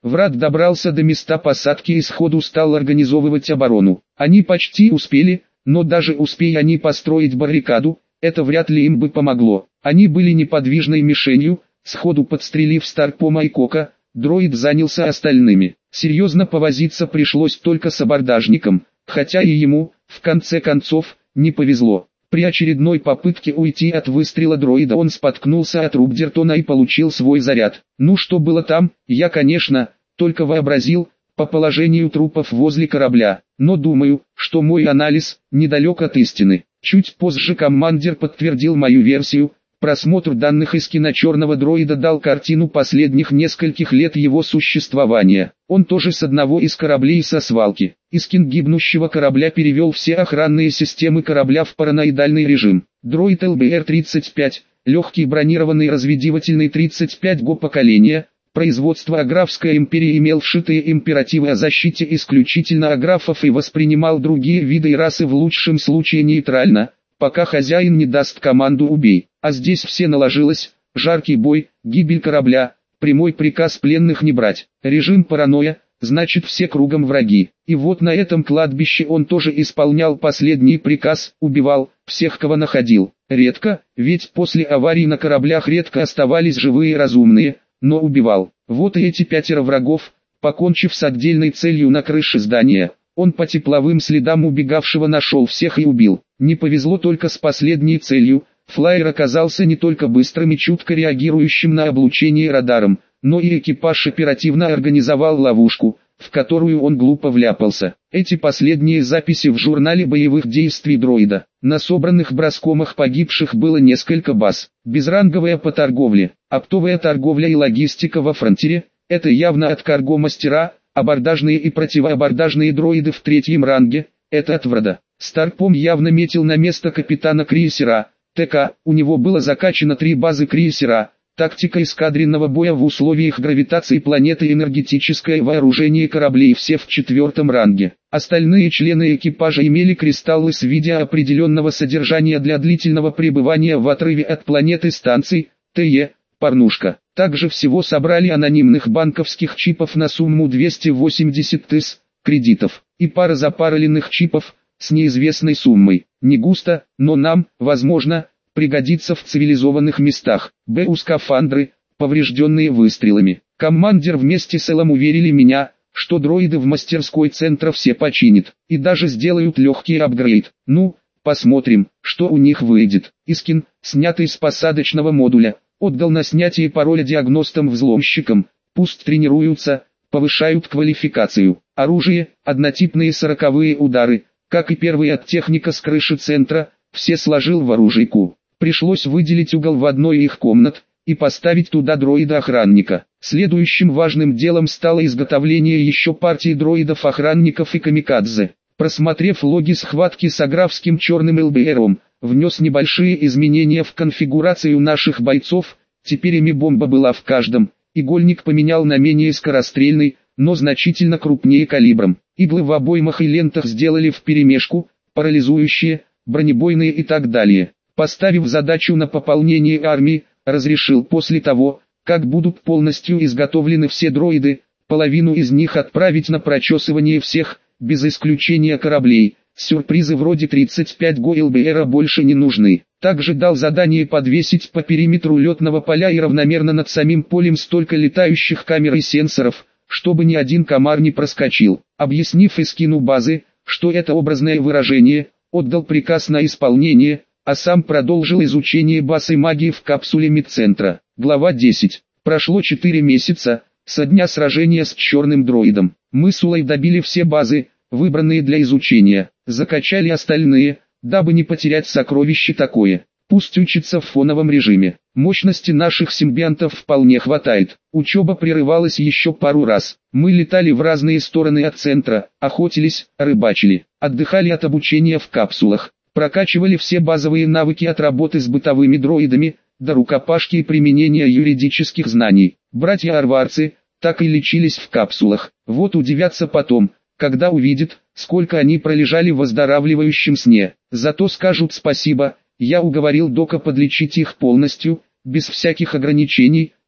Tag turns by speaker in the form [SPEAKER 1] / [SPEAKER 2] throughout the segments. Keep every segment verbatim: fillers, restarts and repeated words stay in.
[SPEAKER 1] Враг добрался до места посадки и сходу стал организовывать оборону. Они почти успели, но даже успея они построить баррикаду, это вряд ли им бы помогло. Они были неподвижной мишенью, сходу подстрелив Старпома и Кока, дроид занялся остальными. Серьезно повозиться пришлось только с абордажником, хотя и ему, в конце концов, не повезло. При очередной попытке уйти от выстрела дроида он споткнулся от Рубдертона и получил свой заряд. Ну что было там, я конечно, только вообразил, по положению трупов возле корабля, но думаю, что мой анализ недалек от истины. Чуть позже командир подтвердил мою версию. Просмотр данных из киночерного дроида дал картину последних нескольких лет его существования. Он тоже с одного из кораблей со свалки. Искин гибнущего корабля перевел все охранные системы корабля в параноидальный режим. Дроид эл бэ эр тридцать пять, легкий бронированный разведывательный тридцать пять го поколения, производство Аграфской империи, имел вшитые императивы о защите исключительно аграфов и воспринимал другие виды и расы в лучшем случае нейтрально, пока хозяин не даст команду «убей». А здесь все наложилось: жаркий бой, гибель корабля, прямой приказ пленных не брать, режим паранойя, значит все кругом враги. И вот на этом кладбище он тоже исполнял последний приказ, убивал всех, кого находил. Редко, ведь после аварий на кораблях редко оставались живые и разумные, но убивал. Вот и эти пятеро врагов, покончив с отдельной целью на крыше здания, он по тепловым следам убегавшего нашел всех и убил. Не повезло только с последней целью. Флайер оказался не только быстрым и чутко реагирующим на облучение радаром, но и экипаж оперативно организовал ловушку, в которую он глупо вляпался. Эти последние записи в журнале боевых действий дроида. На собранных броскомах погибших было несколько баз. Безранговая по торговле, оптовая торговля и логистика во фронтире – это явно от карго-мастера, абордажные и противоабордажные дроиды в третьем ранге – это от Врада. Старпом явно метил на место капитана крейсера. ТК, у него было закачано три базы крейсера, тактика эскадренного боя в условиях гравитации планеты, энергетическое вооружение кораблей, все в четвертом ранге. Остальные члены экипажа имели кристаллы с видео определенного содержания для длительного пребывания в отрыве от планеты станций, ТЕ, порнушка. Также всего собрали анонимных банковских чипов на сумму двести восемьдесят тысяч кредитов, и пара запароленных чипов, с неизвестной суммой. Не густо, но нам, возможно, пригодится в цивилизованных местах. БУ скафандры, поврежденные выстрелами. Командир вместе с Элом уверили меня, что дроиды в мастерской центра все починят, и даже сделают легкий апгрейд. Ну, посмотрим, что у них выйдет. Искин, снятый с посадочного модуля, отдал на снятие пароля диагностам-взломщикам, пусть тренируются, повышают квалификацию. Оружие, однотипные сороковые удары, как и первый от техника с крыши центра, все сложил в оружейку. Пришлось выделить угол в одной их комнат и поставить туда дроида-охранника. Следующим важным делом стало изготовление еще партии дроидов-охранников и камикадзе. Просмотрев логи схватки с аграфским черным эл бэ эром, внес небольшие изменения в конфигурацию наших бойцов. Теперь ими бомба была в каждом. Игольник поменял на менее скорострельный, но значительно крупнее калибром. Иглы в обоймах и лентах сделали вперемешку, парализующие, бронебойные и так далее. Поставив задачу на пополнение армии, разрешил после того, как будут полностью изготовлены все дроиды, половину из них отправить на прочесывание всех, без исключения кораблей. Сюрпризы вроде тридцать пять го эл бэ эра больше не нужны. Также дал задание подвесить по периметру летного поля и равномерно над самим полем столько летающих камер и сенсоров, чтобы ни один комар не проскочил. Объяснив Искину базы, что это образное выражение, отдал приказ на исполнение, а сам продолжил изучение баз и магии в капсуле медцентра. Глава десять. Прошло четыре месяца, со дня сражения с черным дроидом. Мы с Улой добили все базы, выбранные для изучения, закачали остальные, дабы не потерять сокровище такое. Пусть учится в фоновом режиме. Мощности наших симбионтов вполне хватает. Учеба прерывалась еще пару раз. Мы летали в разные стороны от центра, охотились, рыбачили, отдыхали от обучения в капсулах, прокачивали все базовые навыки от работы с бытовыми дроидами, до рукопашки и применения юридических знаний. Братья-арварцы так и лечились в капсулах. Вот удивятся потом, когда увидят, сколько они пролежали в выздоравливающем сне. Зато скажут спасибо. Я уговорил Дока подлечить их полностью, без всяких ограничений,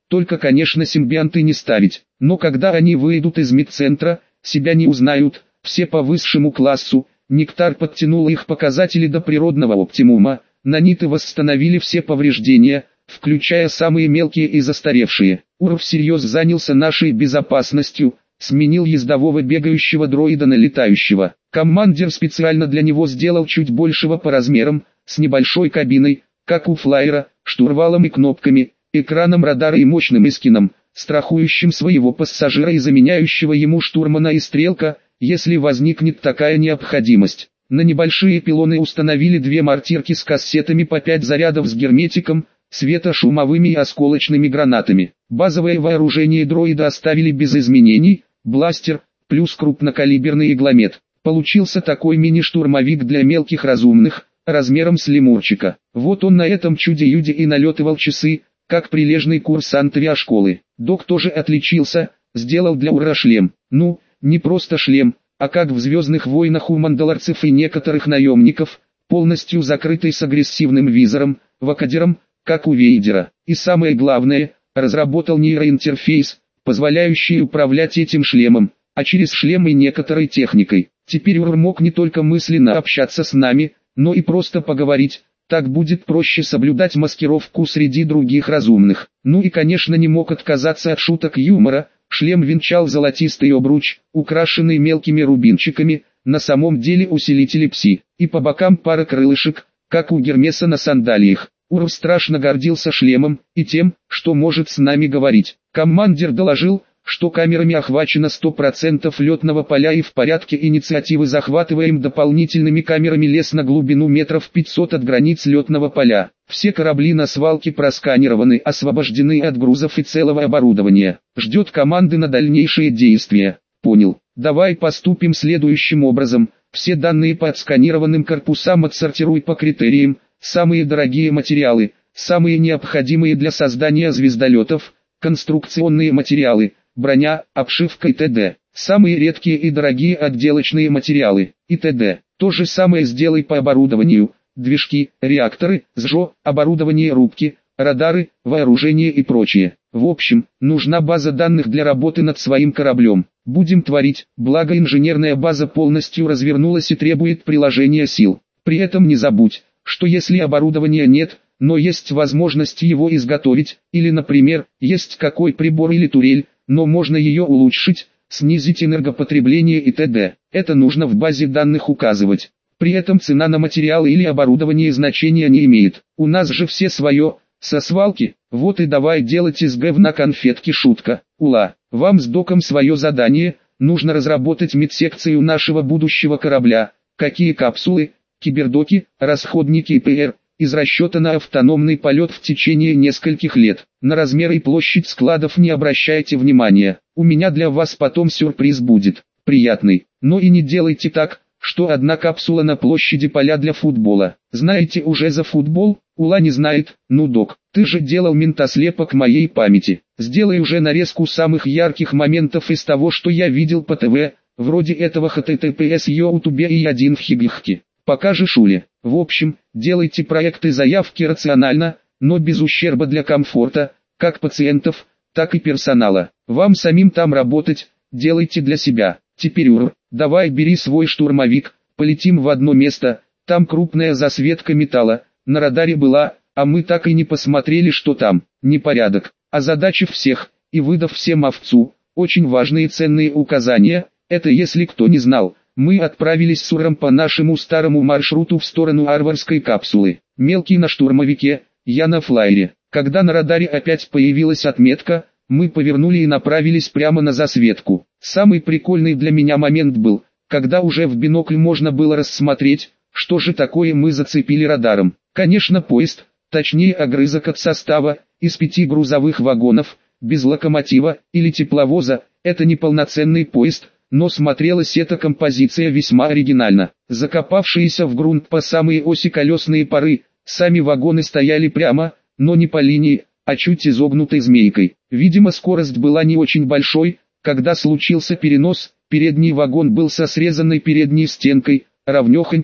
[SPEAKER 1] только конечно симбионты не ставить. Но когда они выйдут из медцентра, себя не узнают, все по высшему классу. Нектар подтянул их показатели до природного оптимума, наниты восстановили все повреждения, включая самые мелкие и застаревшие. Ур всерьез занялся нашей безопасностью, сменил ездового бегающего дроида на летающего. Командир специально для него сделал чуть большего по размерам, с небольшой кабиной, как у флайера, штурвалом и кнопками, экраном радара и мощным эскином, страхующим своего пассажира и заменяющего ему штурмана и стрелка, если возникнет такая необходимость. На небольшие пилоны установили две мортирки с кассетами по пять зарядов с герметиком, светошумовыми и осколочными гранатами. Базовое вооружение дроида оставили без изменений, бластер, плюс крупнокалиберный игломет. Получился такой мини-штурмовик для мелких разумных, размером с лемурчика. Вот он на этом чуде-юде и налетывал часы, как прилежный курсант авиашколы. Док тоже отличился, сделал для Ура шлем. Ну, не просто шлем, а как в «Звездных войнах» у мандалорцев и некоторых наемников, полностью закрытый с агрессивным визором, вакадером, как у Вейдера. И самое главное, разработал нейроинтерфейс, позволяющий управлять этим шлемом, а через шлем и некоторой техникой. Теперь Ур мог не только мысленно общаться с нами, но и просто поговорить, так будет проще соблюдать маскировку среди других разумных. Ну и конечно не мог отказаться от шуток юмора. Шлем венчал золотистый обруч, украшенный мелкими рубинчиками, на самом деле усилители пси, и по бокам пара крылышек, как у Гермеса на сандалиях. Ур страшно гордился шлемом и тем, что может с нами говорить. Командир доложил, что камерами охвачено сто процентов летного поля и в порядке инициативы захватываем дополнительными камерами лес на глубину метров пятьсот от границ летного поля. Все корабли на свалке просканированы, освобождены от грузов и целого оборудования. Ждет команды на дальнейшие действия. Понял. Давай поступим следующим образом. Все данные по отсканированным корпусам отсортируй по критериям. Самые дорогие материалы, самые необходимые для создания звездолетов, конструкционные материалы, броня, обшивка и т.д. Самые редкие и дорогие отделочные материалы и т.д. То же самое сделай по оборудованию, движки, реакторы, СЖО, оборудование рубки, радары, вооружение и прочее. В общем, нужна база данных для работы над своим кораблем. Будем творить, благо инженерная база полностью развернулась и требует приложения сил. При этом не забудь, что если оборудования нет, но есть возможность его изготовить, или, например, есть какой прибор или турель, но можно ее улучшить, снизить энергопотребление и т.д. Это нужно в базе данных указывать. При этом цена на материалы или оборудование значения не имеет. У нас же все свое, со свалки, вот и давай делать из говна конфетки шутка. Ула, вам с доком свое задание, нужно разработать медсекцию нашего будущего корабля, какие капсулы, кибердоки, расходники и ПР, из расчета на автономный полет в течение нескольких лет. На размер и площадь складов не обращайте внимания, у меня для вас потом сюрприз будет, приятный. Но и не делайте так, что одна капсула на площади поля для футбола. Знаете уже за футбол? Ула не знает. Ну док, ты же делал ментослепок моей памяти. Сделай уже нарезку самых ярких моментов из того, что я видел по ТВ, вроде этого эйч ти ти пи эс Ютубе и один в Хигихке. Покажешь Уле. В общем, делайте проекты заявки рационально, но без ущерба для комфорта, как пациентов, так и персонала. Вам самим там работать, делайте для себя. Теперь Ур, давай бери свой штурмовик, полетим в одно место, там крупная засветка металла, на радаре была, а мы так и не посмотрели, что там. Непорядок, озадачив всех, и выдав всем овцу, очень важные и ценные указания, это если кто не знал. Мы отправились с Уром по нашему старому маршруту в сторону Арварской капсулы. Мелкий на штурмовике, я на флайере. Когда на радаре опять появилась отметка, мы повернули и направились прямо на засветку. Самый прикольный для меня момент был, когда уже в бинокль можно было рассмотреть, что же такое мы зацепили радаром. Конечно поезд, точнее огрызок от состава, из пяти грузовых вагонов, без локомотива или тепловоза, это не полноценный поезд. Но смотрелась эта композиция весьма оригинально. Закопавшиеся в грунт по самые оси колесные пары, сами вагоны стояли прямо, но не по линии, а чуть изогнутой змейкой. Видимо, скорость была не очень большой, когда случился перенос, передний вагон был со срезанной передней стенкой, ровнёхонько,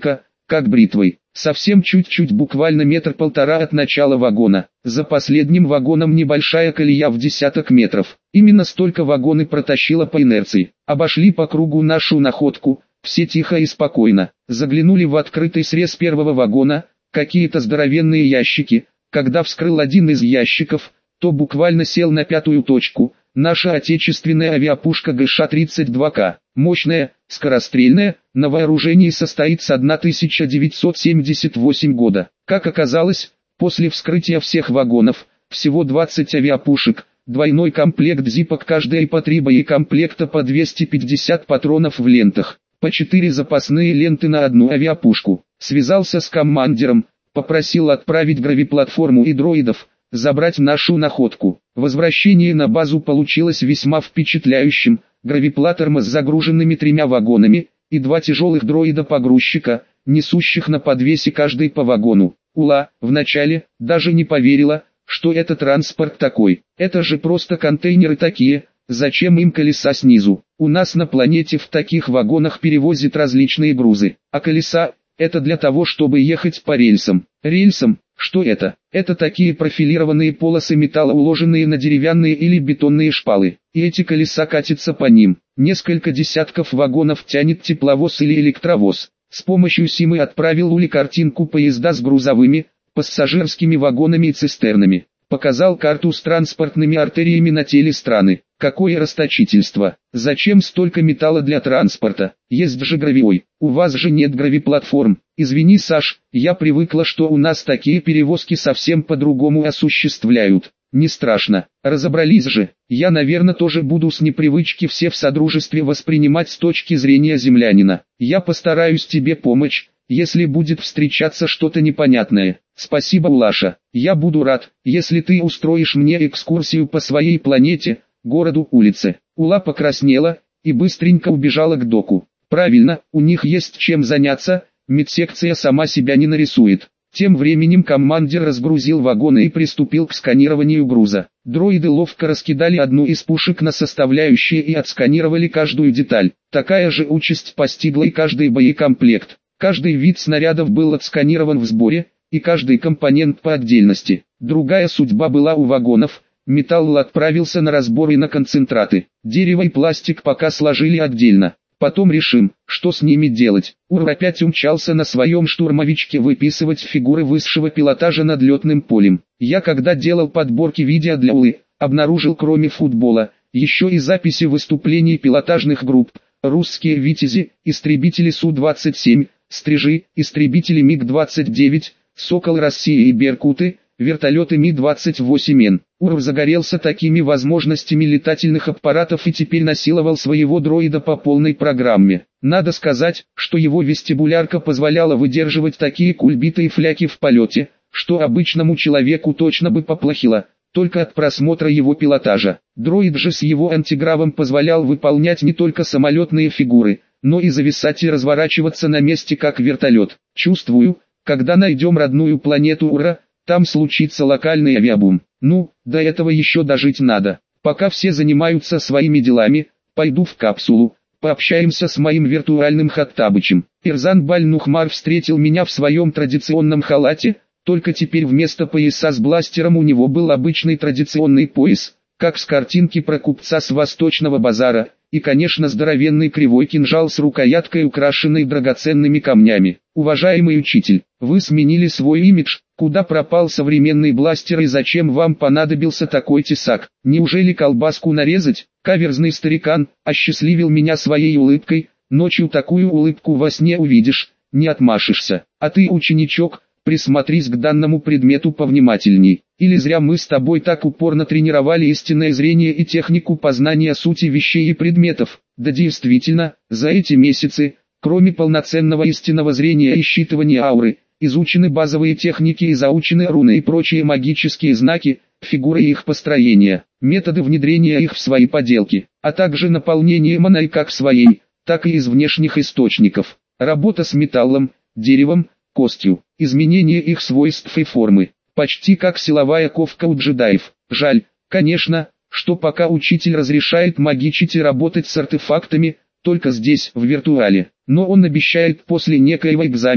[SPEAKER 1] как бритвой. Совсем чуть-чуть, буквально метр-полтора от начала вагона. За последним вагоном небольшая колея в десяток метров. Именно столько вагоны протащило по инерции. Обошли по кругу нашу находку, все тихо и спокойно. Заглянули в открытый срез первого вагона, какие-то здоровенные ящики. Когда вскрыл один из ящиков, то буквально сел на пятую точку. Наша отечественная авиапушка Гэ Ш тридцать два К. Мощная, скорострельная, на вооружении состоит с тысяча девятьсот семьдесят восьмого года. Как оказалось, после вскрытия всех вагонов, всего двадцать авиапушек, двойной комплект зипок, каждая и по три боекомплекта по двести пятьдесят патронов в лентах, по четыре запасные ленты на одну авиапушку. Связался с командиром, попросил отправить гравиплатформу и дроидов, забрать нашу находку. Возвращение на базу получилось весьма впечатляющим. Гравиплатформа с загруженными тремя вагонами, и два тяжелых дроида-погрузчика, несущих на подвесе каждый по вагону. Ула, вначале, даже не поверила, что это транспорт такой. Это же просто контейнеры такие, зачем им колеса снизу? У нас на планете в таких вагонах перевозят различные грузы, а колеса – это для того, чтобы ехать по рельсам. Рельсам? Что это? Это такие профилированные полосы металла, уложенные на деревянные или бетонные шпалы. И эти колеса катятся по ним. Несколько десятков вагонов тянет тепловоз или электровоз. С помощью Симы отправил Уле картинку поезда с грузовыми, пассажирскими вагонами и цистернами. Показал карту с транспортными артериями на теле страны. Какое расточительство! Зачем столько металла для транспорта? Есть же гравиой. У вас же нет гравиплатформ. Извини, Саш, я привыкла, что у нас такие перевозки совсем по-другому осуществляют. Не страшно, разобрались же. Я, наверное, тоже буду с непривычки все в содружестве воспринимать с точки зрения землянина. Я постараюсь тебе помочь, если будет встречаться что-то непонятное. Спасибо, Улаша. Я буду рад, если ты устроишь мне экскурсию по своей планете, городу, улице. Ула покраснела и быстренько убежала к доку. Правильно, у них есть чем заняться, медсекция сама себя не нарисует. Тем временем командир разгрузил вагоны и приступил к сканированию груза. Дроиды ловко раскидали одну из пушек на составляющие и отсканировали каждую деталь. Такая же участь постигла и каждый боекомплект. Каждый вид снарядов был отсканирован в сборе, и каждый компонент по отдельности. Другая судьба была у вагонов. Металл отправился на разбор и на концентраты. Дерево и пластик пока сложили отдельно. Потом решим, что с ними делать. Ур опять умчался на своем штурмовичке выписывать фигуры высшего пилотажа над летным полем. Я, когда делал подборки видео для Улы, обнаружил кроме футбола, еще и записи выступлений пилотажных групп. Русские «Витязи», истребители Су двадцать семь, «Стрижи», истребители МиГ двадцать девять, «Сокол России» и «Беркуты», вертолеты Ми двадцать восемь Н. Уров загорелся такими возможностями летательных аппаратов и теперь насиловал своего дроида по полной программе. Надо сказать, что его вестибулярка позволяла выдерживать такие кульбиты и фляки в полете, что обычному человеку точно бы поплохело, только от просмотра его пилотажа. Дроид же с его антигравом позволял выполнять не только самолетные фигуры, но и зависать и разворачиваться на месте как вертолет. Чувствую, когда найдем родную планету Ура, там случится локальный авиабум. Ну, до этого еще дожить надо. Пока все занимаются своими делами, пойду в капсулу, пообщаемся с моим виртуальным Хаттабычем. Ирзан Баль-Нухмар встретил меня в своем традиционном халате, только теперь вместо пояса с бластером у него был обычный традиционный пояс, как с картинки про купца с восточного базара, и, конечно, здоровенный кривой кинжал с рукояткой, украшенной драгоценными камнями. Уважаемый учитель, вы сменили свой имидж, куда пропал современный бластер и зачем вам понадобился такой тесак? Неужели колбаску нарезать? Каверзный старикан осчастливил меня своей улыбкой, ночью такую улыбку во сне увидишь, не отмашешься. А ты, ученичок, присмотрись к данному предмету повнимательней. Или зря мы с тобой так упорно тренировали истинное зрение и технику познания сути вещей и предметов. Да действительно, за эти месяцы, кроме полноценного истинного зрения и считывания ауры, изучены базовые техники и заучены руны и прочие магические знаки, фигуры и их построения, методы внедрения их в свои поделки, а также наполнение маной как своей, так и из внешних источников. Работа с металлом, деревом, костью, изменение их свойств и формы, почти как силовая ковка у джедаев. Жаль, конечно, что пока учитель разрешает магичить и работать с артефактами, только здесь, в виртуале, но он обещает после некоего экзамена,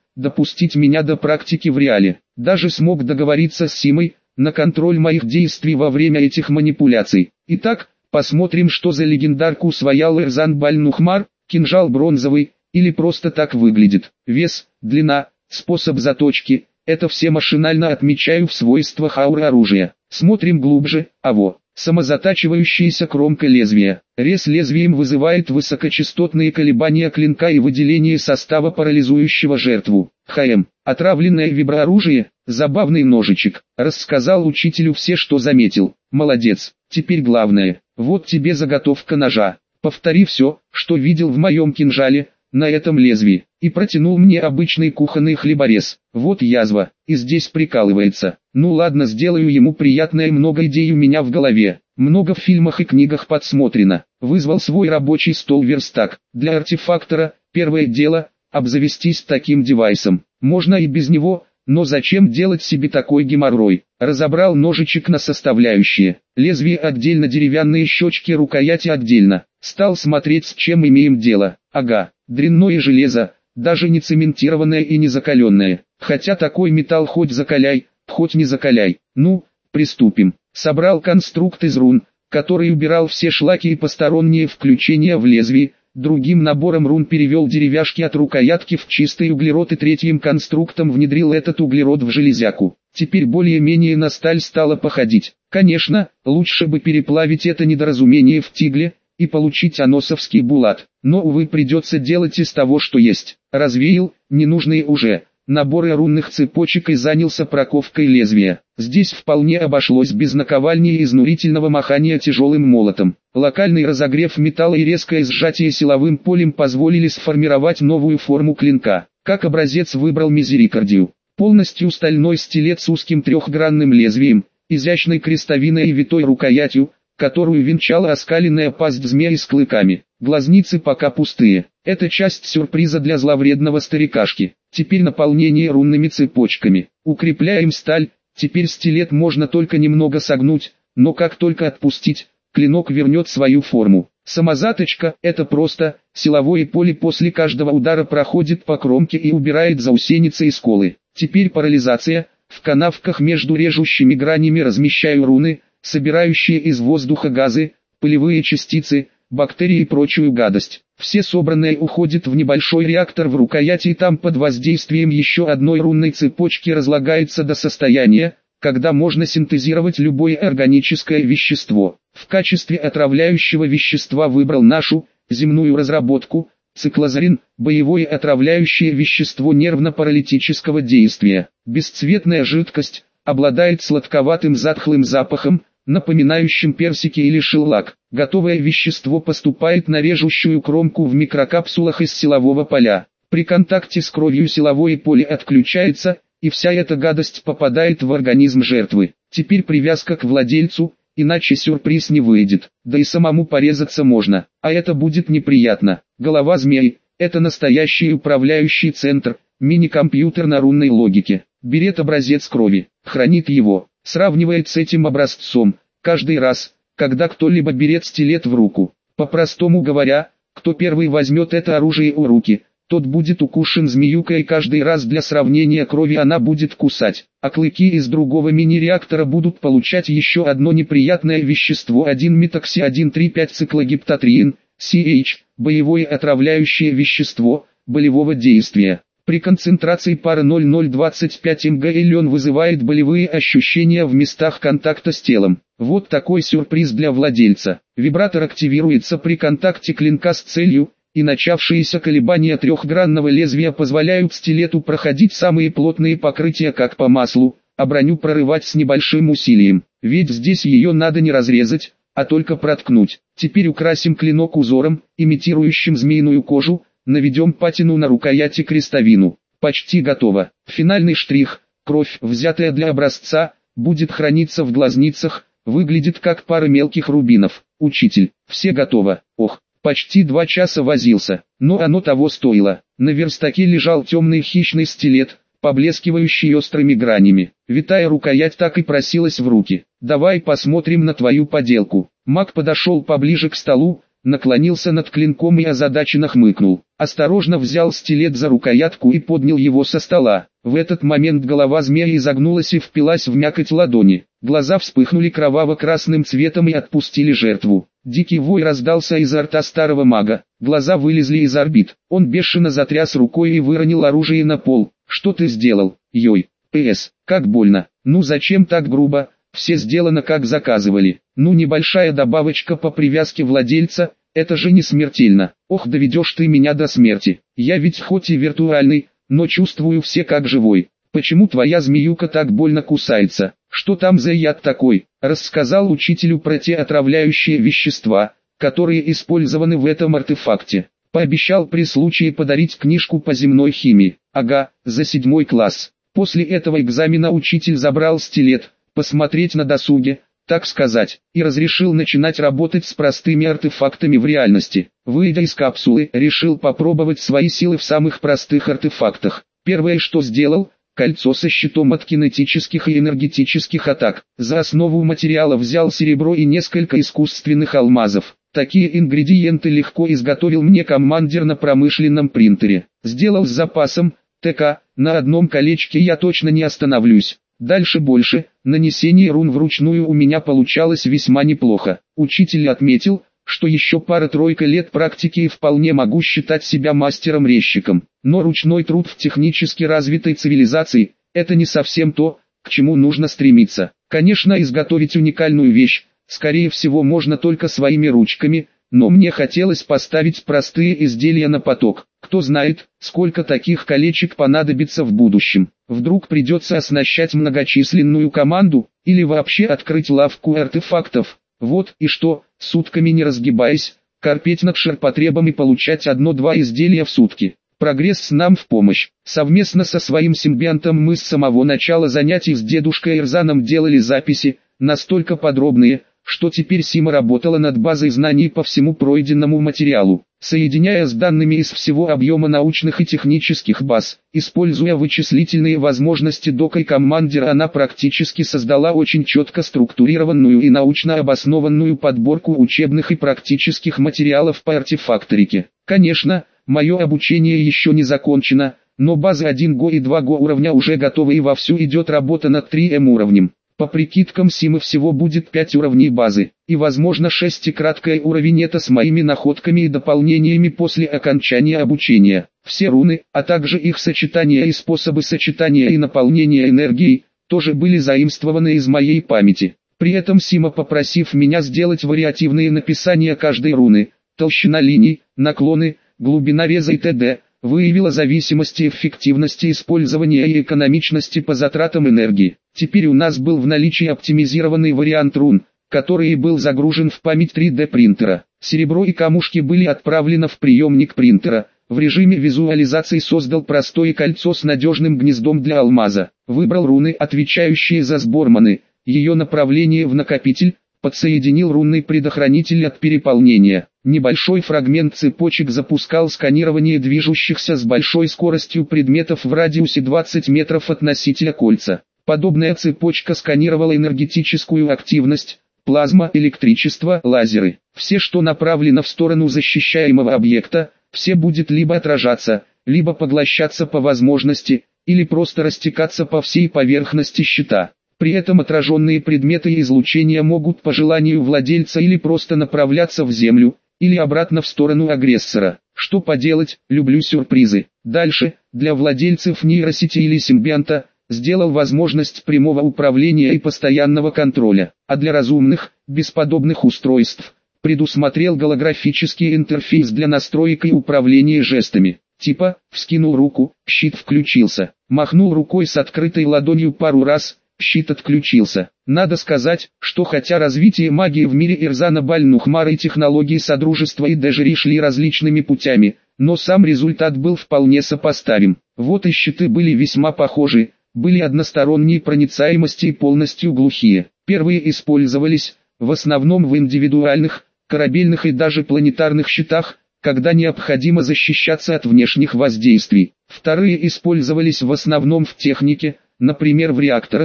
[SPEAKER 1] допустить меня до практики в реале. Даже смог договориться с Симой на контроль моих действий во время этих манипуляций. Итак, посмотрим, что за легендарку своял Эрзан Баль-Нухмар, кинжал бронзовый, или просто так выглядит. Вес, длина, способ заточки – это все машинально отмечаю в свойствах ауры оружия. Смотрим глубже. Аво. Самозатачивающаяся кромка лезвия. Рез лезвием вызывает высокочастотные колебания клинка и выделение состава, парализующего жертву. ХМ. Отравленное виброоружие. Забавный ножичек. Рассказал учителю все, что заметил. Молодец. Теперь главное. Вот тебе заготовка ножа. Повтори все, что видел в моем кинжале, на этом лезвии, и протянул мне обычный кухонный хлеборез. Вот язва, и здесь прикалывается. Ну ладно, сделаю ему приятное, много идей у меня в голове. Много в фильмах и книгах подсмотрено. Вызвал свой рабочий стол-верстак. Для артефактора, первое дело, обзавестись таким девайсом. Можно и без него, но зачем делать себе такой геморрой? Разобрал ножичек на составляющие. Лезвие отдельно, деревянные щечки, рукояти отдельно. Стал смотреть, с чем имеем дело. Ага, дрянное железо, даже не цементированное и не закаленное. Хотя такой металл хоть закаляй, хоть не закаляй. Ну, приступим. Собрал конструкт из рун, который убирал все шлаки и посторонние включения в лезвие. Другим набором рун перевел деревяшки от рукоятки в чистый углерод и третьим конструктом внедрил этот углерод в железяку. Теперь более-менее на сталь стало походить. Конечно, лучше бы переплавить это недоразумение в тигле и получить аносовский булат. Но, увы, придется делать из того, что есть. Развеял ненужные уже наборы рунных цепочек и занялся проковкой лезвия. Здесь вполне обошлось без наковальни и изнурительного махания тяжелым молотом. Локальный разогрев металла и резкое сжатие силовым полем позволили сформировать новую форму клинка. Как образец выбрал мизерикордию. Полностью стальной стилет с узким трехгранным лезвием, изящной крестовиной и витой рукоятью, которую венчала оскаленная пасть змеи с клыками. Глазницы пока пустые. Это часть сюрприза для зловредного старикашки. Теперь наполнение рунными цепочками. Укрепляем сталь. Теперь стилет можно только немного согнуть, но как только отпустить, клинок вернет свою форму. Самозаточка – это просто, силовое поле после каждого удара проходит по кромке и убирает заусеницы и сколы. Теперь парализация. В канавках между режущими гранями размещаю руны, собирающие из воздуха газы, пылевые частицы, бактерии и прочую гадость. Все собранное уходит в небольшой реактор в рукояти и там под воздействием еще одной рунной цепочки разлагается до состояния, когда можно синтезировать любое органическое вещество. В качестве отравляющего вещества выбрал нашу, земную разработку, циклозарин, боевое отравляющее вещество нервно-паралитического действия. Бесцветная жидкость, обладает сладковатым затхлым запахом, напоминающим персики или шеллак. Готовое вещество поступает на режущую кромку в микрокапсулах из силового поля. При контакте с кровью силовое поле отключается, и вся эта гадость попадает в организм жертвы. Теперь привязка к владельцу, иначе сюрприз не выйдет. Да и самому порезаться можно, а это будет неприятно. Голова змеи – это настоящий управляющий центр, мини-компьютер на рунной логике. Берет образец крови, хранит его, сравнивает с этим образцом, каждый раз, когда кто-либо берет стилет в руку. По-простому говоря, кто первый возьмет это оружие у руки, тот будет укушен змеюкой, и каждый раз для сравнения крови она будет кусать, а клыки из другого мини-реактора будут получать еще одно неприятное вещество один метокси один три пять циклогептатриин, си эйч, боевое отравляющее вещество, болевого действия. При концентрации пары ноль ноль двадцать пять мГл он вызывает болевые ощущения в местах контакта с телом. Вот такой сюрприз для владельца. Вибратор активируется при контакте клинка с целью, и начавшиеся колебания трехгранного лезвия позволяют стилету проходить самые плотные покрытия как по маслу, а броню прорывать с небольшим усилием. Ведь здесь ее надо не разрезать, а только проткнуть. Теперь украсим клинок узором, имитирующим змеиную кожу. Наведем патину на рукояти крестовину. Почти готово. Финальный штрих, кровь, взятая для образца, будет храниться в глазницах, выглядит как пара мелких рубинов. Учитель, все готово. Ох, почти два часа возился, но оно того стоило. На верстаке лежал темный хищный стилет, поблескивающий острыми гранями. Витая рукоять так и просилась в руки. Давай посмотрим на твою поделку. Маг подошел поближе к столу, наклонился над клинком и озадаченно хмыкнул. Осторожно взял стилет за рукоятку и поднял его со стола. В этот момент голова змея изогнулась и впилась в мякоть ладони. Глаза вспыхнули кроваво-красным цветом и отпустили жертву. Дикий вой раздался изо рта старого мага. Глаза вылезли из орбит. Он бешено затряс рукой и выронил оружие на пол. «Что ты сделал, Йой? ПС, как больно. Ну зачем так грубо? Все сделано как заказывали. Ну небольшая добавочка по привязке владельца, это же не смертельно. Ох, доведешь ты меня до смерти. Я ведь хоть и виртуальный, но чувствую все как живой. Почему твоя змеюка так больно кусается? Что там за яд такой?» Рассказал учителю про те отравляющие вещества, которые использованы в этом артефакте. Пообещал при случае подарить книжку по земной химии. Ага, за седьмой класс. После этого экзамена учитель забрал стилет, посмотреть на досуге, так сказать, и разрешил начинать работать с простыми артефактами в реальности. Выйдя из капсулы, решил попробовать свои силы в самых простых артефактах. Первое, что сделал, кольцо со щитом от кинетических и энергетических атак. За основу материала взял серебро и несколько искусственных алмазов. Такие ингредиенты легко изготовил мне командир на промышленном принтере. Сделал с запасом, ТК, на одном колечке я точно не остановлюсь. Дальше больше, нанесение рун вручную у меня получалось весьма неплохо. Учитель отметил, что еще пара-тройка лет практики и вполне могу считать себя мастером-резчиком. Но ручной труд в технически развитой цивилизации – это не совсем то, к чему нужно стремиться. Конечно, изготовить уникальную вещь, скорее всего, можно только своими ручками, но мне хотелось поставить простые изделия на поток. Кто знает, сколько таких колечек понадобится в будущем. Вдруг придется оснащать многочисленную команду, или вообще открыть лавку артефактов. Вот и что, сутками не разгибаясь, корпеть над ширпотребом и получать одно-два изделия в сутки. Прогресс нам в помощь. Совместно со своим симбионтом мы с самого начала занятий с дедушкой Ирзаном делали записи, настолько подробные, что теперь Сима работала над базой знаний по всему пройденному материалу, соединяя с данными из всего объема научных и технических баз. Используя вычислительные возможности дока и командира, она практически создала очень четко структурированную и научно обоснованную подборку учебных и практических материалов по артефакторике. Конечно, мое обучение еще не закончено, но базы один го и два го уровня уже готовы и вовсю идет работа над три эм уровнем. По прикидкам Симы всего будет пять уровней базы, и возможно шестикраткий уровень это с моими находками и дополнениями после окончания обучения. Все руны, а также их сочетания и способы сочетания и наполнения энергией, тоже были заимствованы из моей памяти. При этом Сима, попросив меня сделать вариативные написания каждой руны, толщина линий, наклоны, глубина реза и т.д., выявила зависимости эффективности использования и экономичности по затратам энергии. Теперь у нас был в наличии оптимизированный вариант рун, который и был загружен в память три дэ принтера. Серебро и камушки были отправлены в приемник принтера. В режиме визуализации создал простое кольцо с надежным гнездом для алмаза. Выбрал руны, отвечающие за сбор маны, ее направление в накопитель, подсоединил рунный предохранитель от переполнения. Небольшой фрагмент цепочек запускал сканирование движущихся с большой скоростью предметов в радиусе двадцать метров от носителя кольца. Подобная цепочка сканировала энергетическую активность, плазма, электричество, лазеры. Все, что направлено в сторону защищаемого объекта, все будет либо отражаться, либо поглощаться по возможности, или просто растекаться по всей поверхности щита. При этом отраженные предметы и излучения могут по желанию владельца или просто направляться в землю, или обратно в сторону агрессора. Что поделать, люблю сюрпризы. Дальше, для владельцев нейросети или симбионта, сделал возможность прямого управления и постоянного контроля, а для разумных, бесподобных устройств, предусмотрел голографический интерфейс для настроек и управления жестами. Типа, вскинул руку, щит включился, махнул рукой с открытой ладонью пару раз, щит отключился. Надо сказать, что хотя развитие магии в мире Ирзана Баль-Нухмара и технологии Содружества и Дежери шли различными путями, но сам результат был вполне сопоставим. Вот и щиты были весьма похожи, были односторонней проницаемости и полностью глухие. Первые использовались, в основном в индивидуальных, корабельных и даже планетарных щитах, когда необходимо защищаться от внешних воздействий. Вторые использовались в основном в технике, например в реакторах,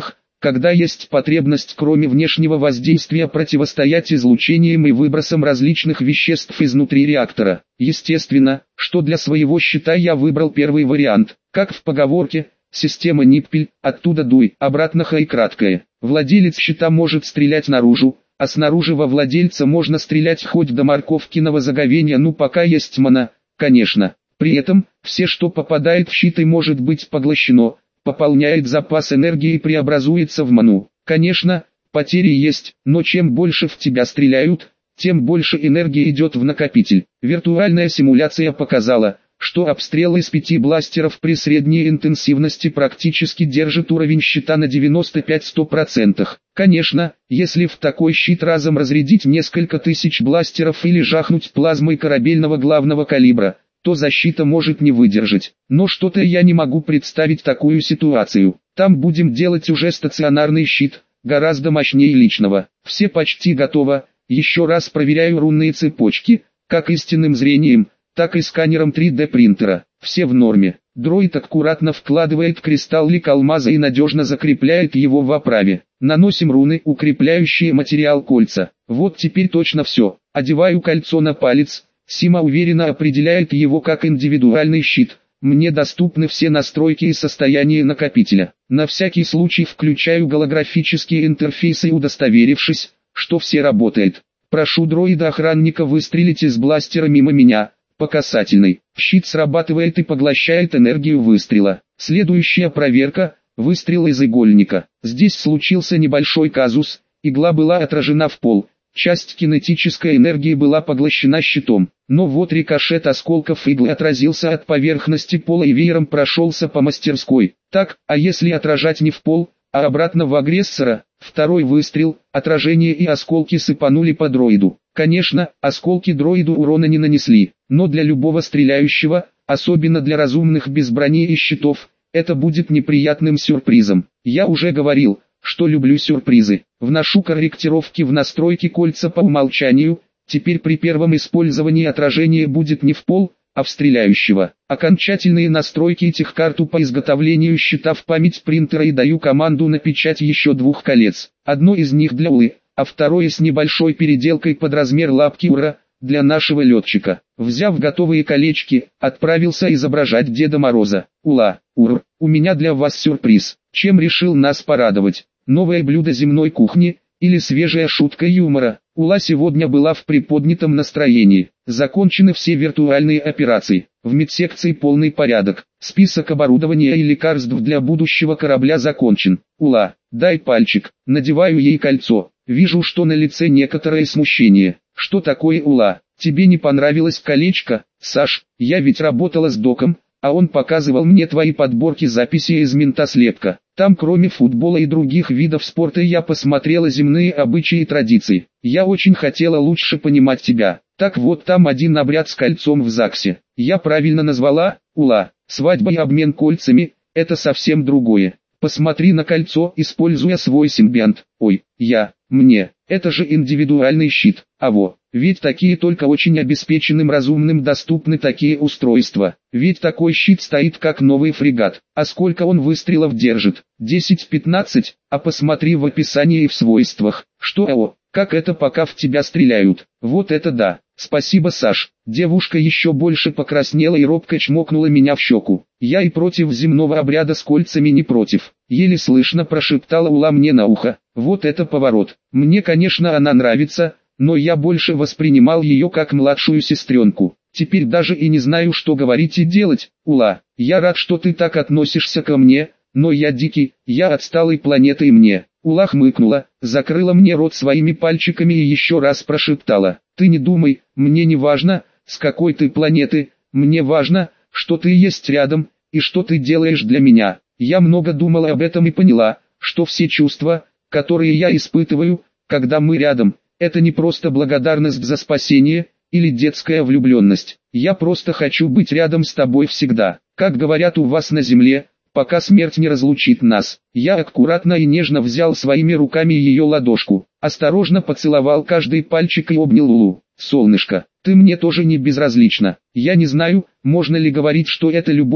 [SPEAKER 1] когда есть потребность кроме внешнего воздействия противостоять излучениям и выбросам различных веществ изнутри реактора. Естественно, что для своего щита я выбрал первый вариант, как в поговорке «система Ниппель, оттуда дуй», обратно и краткое. Владелец щита может стрелять наружу, а снаружи во владельца можно стрелять хоть до морковкиного заговения, ну пока есть мана, конечно. При этом, все что попадает в щит и может быть поглощено, пополняет запас энергии и преобразуется в ману. Конечно, потери есть, но чем больше в тебя стреляют, тем больше энергии идет в накопитель. Виртуальная симуляция показала, что обстрел из пяти бластеров при средней интенсивности практически держит уровень щита на девяносто пять — сто процентов. Конечно, если в такой щит разом разрядить несколько тысяч бластеров или жахнуть плазмой корабельного главного калибра, то защита может не выдержать. Но что-то я не могу представить такую ситуацию. Там будем делать уже стационарный щит, гораздо мощнее личного. Все почти готово. Еще раз проверяю рунные цепочки, как истинным зрением, так и сканером три дэ принтера. Все в норме. Дроид аккуратно вкладывает кристаллик алмаза и надежно закрепляет его в оправе. Наносим руны, укрепляющие материал кольца. Вот теперь точно все. Одеваю кольцо на палец. Сима уверенно определяет его как индивидуальный щит. Мне доступны все настройки и состояние накопителя. На всякий случай включаю голографические интерфейсы и, удостоверившись, что все работает, прошу дроида-охранника выстрелить из бластера мимо меня, по касательной. Щит срабатывает и поглощает энергию выстрела. Следующая проверка – выстрел из игольника. Здесь случился небольшой казус, игла была отражена в пол. Часть кинетической энергии была поглощена щитом, но вот рикошет осколков иглы отразился от поверхности пола и веером прошелся по мастерской. Так, а если отражать не в пол, а обратно в агрессора? Второй выстрел, отражение и осколки сыпанули по дроиду. Конечно, осколки дроиду урона не нанесли, но для любого стреляющего, особенно для разумных без брони и щитов, это будет неприятным сюрпризом. Я уже говорил, что люблю сюрпризы. Вношу корректировки в настройки кольца по умолчанию. Теперь при первом использовании отражение будет не в пол, а в стреляющего. Окончательные настройки техкарту по изготовлению щита в память принтера и даю команду на печать еще двух колец. Одно из них для Улы, а второе с небольшой переделкой под размер лапки Ура, для нашего летчика. Взяв готовые колечки, отправился изображать Деда Мороза. Ула, Ур, у меня для вас сюрприз. Чем решил нас порадовать? Новое блюдо земной кухни или свежая шутка юмора? Ула сегодня была в приподнятом настроении. Закончены все виртуальные операции. В медсекции полный порядок. Список оборудования и лекарств для будущего корабля закончен. Ула, дай пальчик. Надеваю ей кольцо. Вижу, что на лице некоторое смущение. Что такое, Ула? Тебе не понравилось колечко? Саш, я ведь работала с доком, а он показывал мне твои подборки записей из ментослепка. Там кроме футбола и других видов спорта я посмотрела земные обычаи и традиции. Я очень хотела лучше понимать тебя. Так вот, там один обряд с кольцом в ЗАГСе. Я правильно назвала? Ула, свадьба и обмен кольцами – это совсем другое. Посмотри на кольцо, используя свой симбионт. Ой, я, мне, это же индивидуальный щит. А во, ведь такие только очень обеспеченным разумным доступны такие устройства. Ведь такой щит стоит как новый фрегат. А сколько он выстрелов держит? десять-пятнадцать, а посмотри в описании и в свойствах. Что о, как это пока в тебя стреляют. Вот это да. Спасибо, Саш. Девушка еще больше покраснела и робко чмокнула меня в щеку. Я и против земного обряда с кольцами не против. Еле слышно прошептала Ула мне на ухо. Вот это поворот. Мне, конечно, она нравится, но я больше воспринимал ее как младшую сестренку. Теперь даже и не знаю, что говорить и делать. Ула, я рад, что ты так относишься ко мне, но я дикий, я отсталой планеты и мне. Ула хмыкнула, закрыла мне рот своими пальчиками и еще раз прошептала. Ты не думай, мне не важно, с какой ты планеты, мне важно, что ты есть рядом, и что ты делаешь для меня. Я много думала об этом и поняла, что все чувства, которые я испытываю, когда мы рядом, это не просто благодарность за спасение, или детская влюбленность. Я просто хочу быть рядом с тобой всегда. Как говорят у вас на земле, пока смерть не разлучит нас. Я аккуратно и нежно взял своими руками ее ладошку, осторожно поцеловал каждый пальчик и обнял Улу. Солнышко, ты мне тоже не безразлична. Я не знаю, можно ли говорить, что это любовь,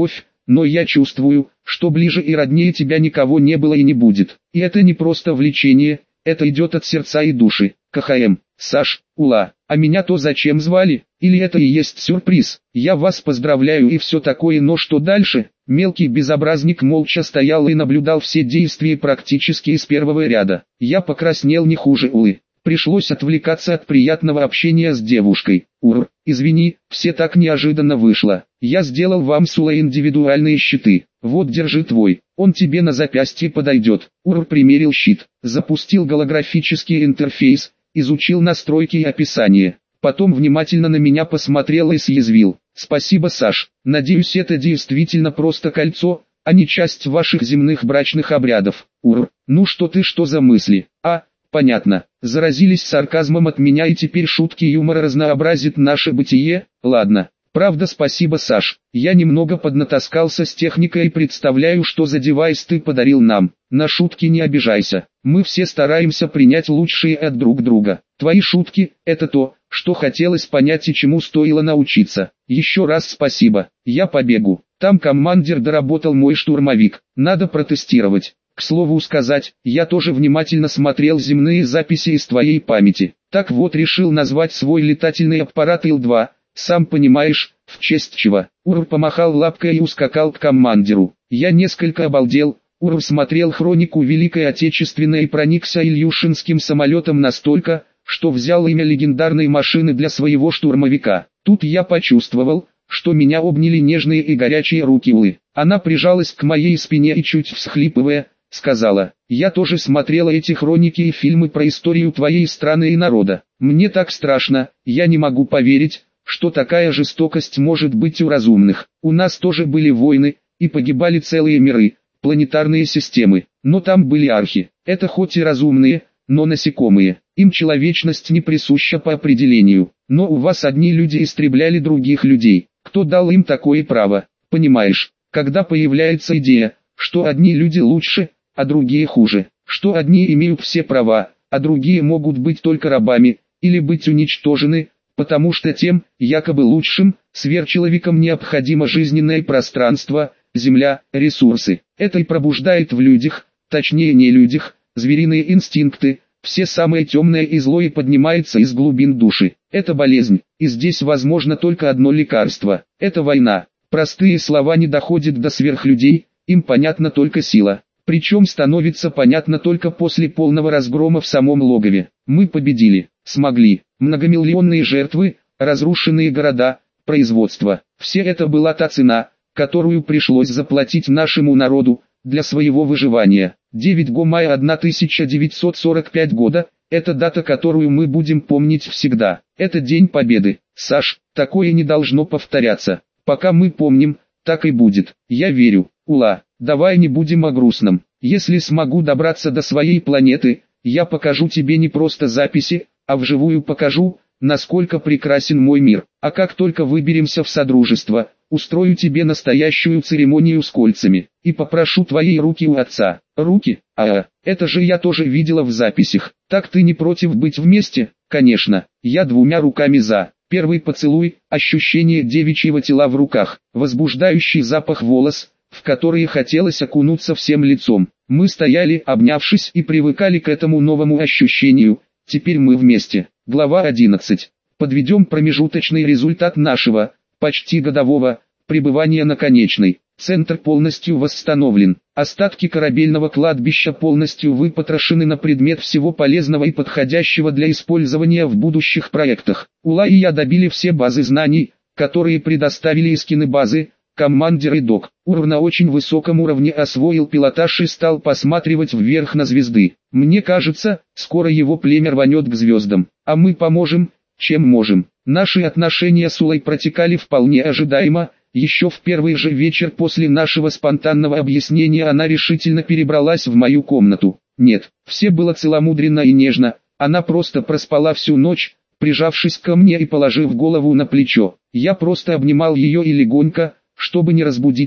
[SPEAKER 1] но я чувствую, что ближе и роднее тебя никого не было и не будет. И это не просто влечение, это идет от сердца и души. КХМ. Саш, Ула, а меня то зачем звали? Или это и есть сюрприз? Я вас поздравляю и все такое, но что дальше? Мелкий безобразник молча стоял и наблюдал все действия практически из первого ряда. Я покраснел не хуже Улы. Пришлось отвлекаться от приятного общения с девушкой. Ур, извини, все так неожиданно вышло. Я сделал вам с Улой индивидуальные щиты. Вот держи твой, он тебе на запястье подойдет. Ур примерил щит, запустил голографический интерфейс, изучил настройки и описание. Потом внимательно на меня посмотрел и съязвил. Спасибо, Саш, надеюсь, это действительно просто кольцо, а не часть ваших земных брачных обрядов. Ур, ну что ты, что за мысли? А, понятно, заразились сарказмом от меня и теперь шутки юмора разнообразят наше бытие? Ладно. Правда, спасибо, Саш, я немного поднатаскался с техникой и представляю, что за девайс ты подарил нам. На шутки не обижайся, мы все стараемся принять лучшие от друг друга. Твои шутки – это то, что хотелось понять и чему стоило научиться. Еще раз спасибо, я побегу. Там командир доработал мой штурмовик, надо протестировать. К слову сказать, я тоже внимательно смотрел земные записи из твоей памяти. Так вот, решил назвать свой летательный аппарат Ил два. Сам понимаешь, в честь чего. Ур помахал лапкой и ускакал к командиру. Я несколько обалдел. Ур смотрел хронику Великой Отечественной и проникся ильюшинским самолетом настолько, что взял имя легендарной машины для своего штурмовика. Тут я почувствовал, что меня обняли нежные и горячие руки Улы. Она прижалась к моей спине и, чуть всхлипывая, сказала: «Я тоже смотрела эти хроники и фильмы про историю твоей страны и народа. Мне так страшно, я не могу поверить, что такая жестокость может быть у разумных. У нас тоже были войны, и погибали целые миры, планетарные системы, но там были архи. Это хоть и разумные, но насекомые, им человечность не присуща по определению. Но у вас одни люди истребляли других людей. Кто дал им такое право? Понимаешь, когда появляется идея, что одни люди лучше, а другие хуже, что одни имеют все права, а другие могут быть только рабами, или быть уничтожены, потому что тем, якобы лучшим, сверхчеловекам необходимо жизненное пространство, земля, ресурсы. Это и пробуждает в людях, точнее не людях, звериные инстинкты, все самое темное и злое поднимается из глубин души. Это болезнь, и здесь возможно только одно лекарство. Это война. Простые слова не доходят до сверхлюдей, им понятна только сила. Причем становится понятно только после полного разгрома в самом логове. Мы победили, смогли. Многомиллионные жертвы, разрушенные города, производство. Все это была та цена, которую пришлось заплатить нашему народу, для своего выживания. девятого мая тысяча девятьсот сорок пятого года, это дата, которую мы будем помнить всегда. Это День Победы. Саш, такое не должно повторяться. Пока мы помним, так и будет. Я верю. Ула, давай не будем о грустном. Если смогу добраться до своей планеты, я покажу тебе не просто записи, а вживую покажу, насколько прекрасен мой мир. А как только выберемся в Содружество, устрою тебе настоящую церемонию с кольцами. И попрошу твоей руки у отца. Руки? А, это же я тоже видела в записях. Так ты не против быть вместе? Конечно, я двумя руками за. Первый поцелуй, ощущение девичьего тела в руках, возбуждающий запах волос, в которые хотелось окунуться всем лицом. Мы стояли, обнявшись, и привыкали к этому новому ощущению. Теперь мы вместе. Глава одиннадцать. Подведем промежуточный результат нашего, почти годового, пребывания на конечной. Центр полностью восстановлен. Остатки корабельного кладбища полностью выпотрошены на предмет всего полезного и подходящего для использования в будущих проектах. Ула и я добили все базы знаний, которые предоставили из кинобазы, командир и док. Ур на очень высоком уровне освоил пилотаж и стал посматривать вверх на звезды. Мне кажется, скоро его племя рванет к звездам, а мы поможем, чем можем. Наши отношения с Улой протекали вполне ожидаемо. Еще в первый же вечер после нашего спонтанного объяснения она решительно перебралась в мою комнату. Нет, все было целомудренно и нежно, она просто проспала всю ночь, прижавшись ко мне и положив голову на плечо. Я просто обнимал ее и легонько, чтобы не разбудить,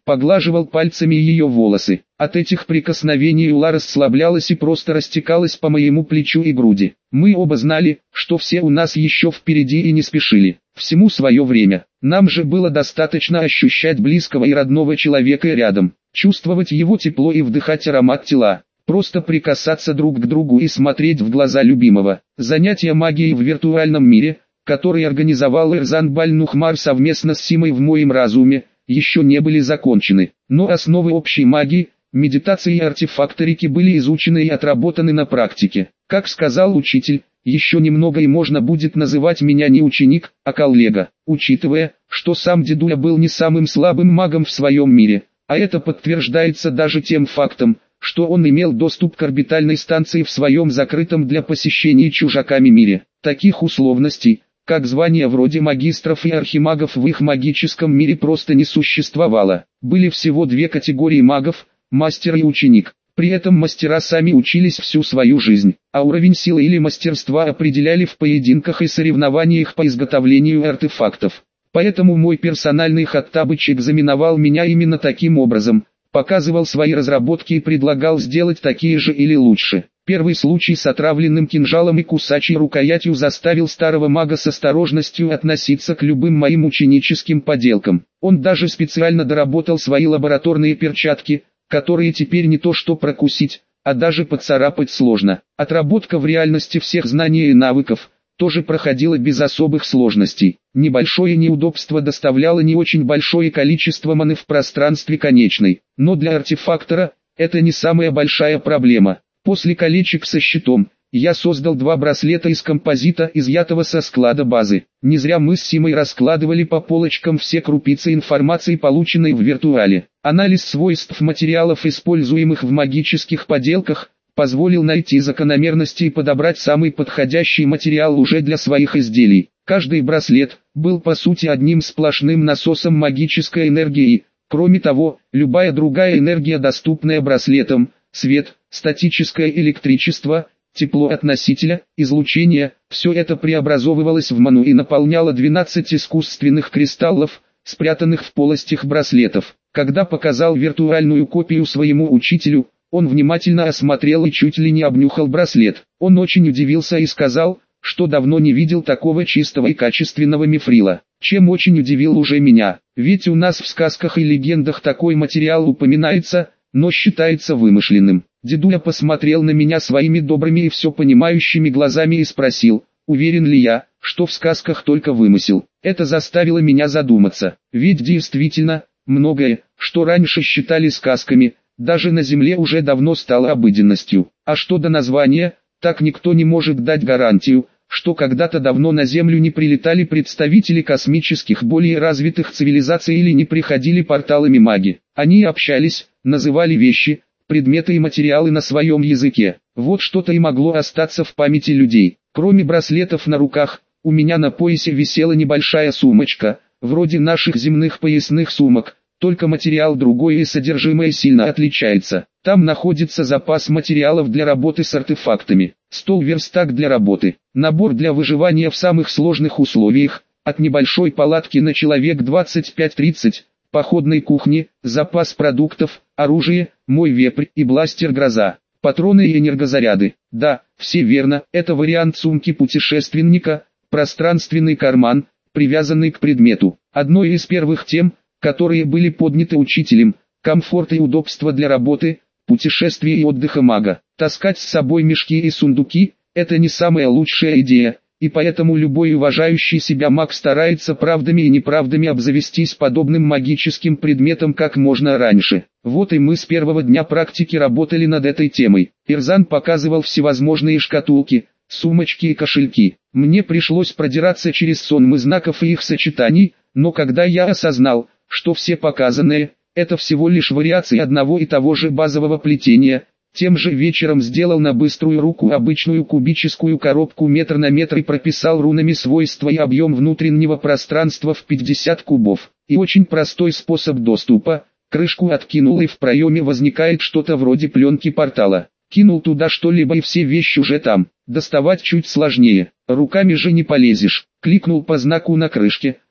[SPEAKER 1] поглаживал пальцами ее волосы. От этих прикосновений Ула расслаблялась и просто растекалась по моему плечу и груди. Мы оба знали, что все у нас еще впереди и не спешили. Всему свое время. Нам же было достаточно ощущать близкого и родного человека рядом, чувствовать его тепло и вдыхать аромат тела. Просто прикасаться друг к другу и смотреть в глаза любимого. Занятия магией в виртуальном мире, который организовал Эрзан Баль-Нухмар совместно с Симой в моем разуме, еще не были закончены. Но основы общей магии, медитации и артефакторики были изучены и отработаны на практике. Как сказал учитель, еще немного и можно будет называть меня не ученик, а коллега. Учитывая, что сам дедуля был не самым слабым магом в своем мире, а это подтверждается даже тем фактом, что он имел доступ к орбитальной станции в своем закрытом для посещения чужаками мире. Таких условностей, как звания вроде магистров и архимагов в их магическом мире просто не существовало. Были всего две категории магов – мастер и ученик. При этом мастера сами учились всю свою жизнь, а уровень силы или мастерства определяли в поединках и соревнованиях по изготовлению артефактов. Поэтому мой персональный Хаттабыч экзаменовал меня именно таким образом, показывал свои разработки и предлагал сделать такие же или лучше. Первый случай с отравленным кинжалом и кусачей рукоятью заставил старого мага с осторожностью относиться к любым моим ученическим поделкам. Он даже специально доработал свои лабораторные перчатки, которые теперь не то что прокусить, а даже поцарапать сложно. Отработка в реальности всех знаний и навыков тоже проходила без особых сложностей. Небольшое неудобство доставляло не очень большое количество маны в пространстве конечной, но для артефактора это не самая большая проблема. После колечек со щитом, я создал два браслета из композита, изъятого со склада базы. Не зря мы с Симой раскладывали по полочкам все крупицы информации, полученной в виртуале. Анализ свойств материалов, используемых в магических поделках, позволил найти закономерности и подобрать самый подходящий материал уже для своих изделий. Каждый браслет был по сути одним сплошным насосом магической энергии. Кроме того, любая другая энергия, доступная браслетам, свет, статическое электричество, тепло от носителя, излучение, все это преобразовывалось в ману и наполняло двенадцать искусственных кристаллов, спрятанных в полостях браслетов. Когда показал виртуальную копию своему учителю, он внимательно осмотрел и чуть ли не обнюхал браслет. Он очень удивился и сказал, что давно не видел такого чистого и качественного мифрила, чем очень удивил уже меня. Ведь у нас в сказках и легендах такой материал упоминается, но считается вымышленным. Дедуля посмотрел на меня своими добрыми и все понимающими глазами и спросил, уверен ли я, что в сказках только вымысел. Это заставило меня задуматься, ведь действительно, многое, что раньше считали сказками, даже на Земле уже давно стало обыденностью. А что до названия, так никто не может дать гарантию, что когда-то давно на Землю не прилетали представители космических более развитых цивилизаций или не приходили порталами маги. Они общались, называли вещи, предметы и материалы на своем языке. Вот что-то и могло остаться в памяти людей. Кроме браслетов на руках, у меня на поясе висела небольшая сумочка, вроде наших земных поясных сумок, только материал другой и содержимое сильно отличается. Там находится запас материалов для работы с артефактами, стол-верстак для работы, набор для выживания в самых сложных условиях, от небольшой палатки на человек двадцать пять тридцать, походной кухни, запас продуктов, оружие, мой вепрь и бластер Гроза, патроны и энергозаряды. Да, все верно, это вариант сумки путешественника, пространственный карман, привязанный к предмету. Одной из первых тем, которые были подняты учителем, комфорт и удобство для работы, путешествия и отдыха мага. Таскать с собой мешки и сундуки – это не самая лучшая идея, и поэтому любой уважающий себя маг старается правдами и неправдами обзавестись подобным магическим предметом как можно раньше. Вот и мы с первого дня практики работали над этой темой. Эрзан показывал всевозможные шкатулки, сумочки и кошельки. Мне пришлось продираться через сонмы знаков и их сочетаний, но когда я осознал, что все показанные – это всего лишь вариации одного и того же базового плетения, тем же вечером сделал на быструю руку обычную кубическую коробку метр на метр и прописал рунами свойства и объем внутреннего пространства в пятьдесят кубов. И очень простой способ доступа – крышку откинул и в проеме возникает что-то вроде пленки портала. Кинул туда что-либо и все вещи уже там. Доставать чуть сложнее, руками же не полезешь. Кликнул по знаку на крышке,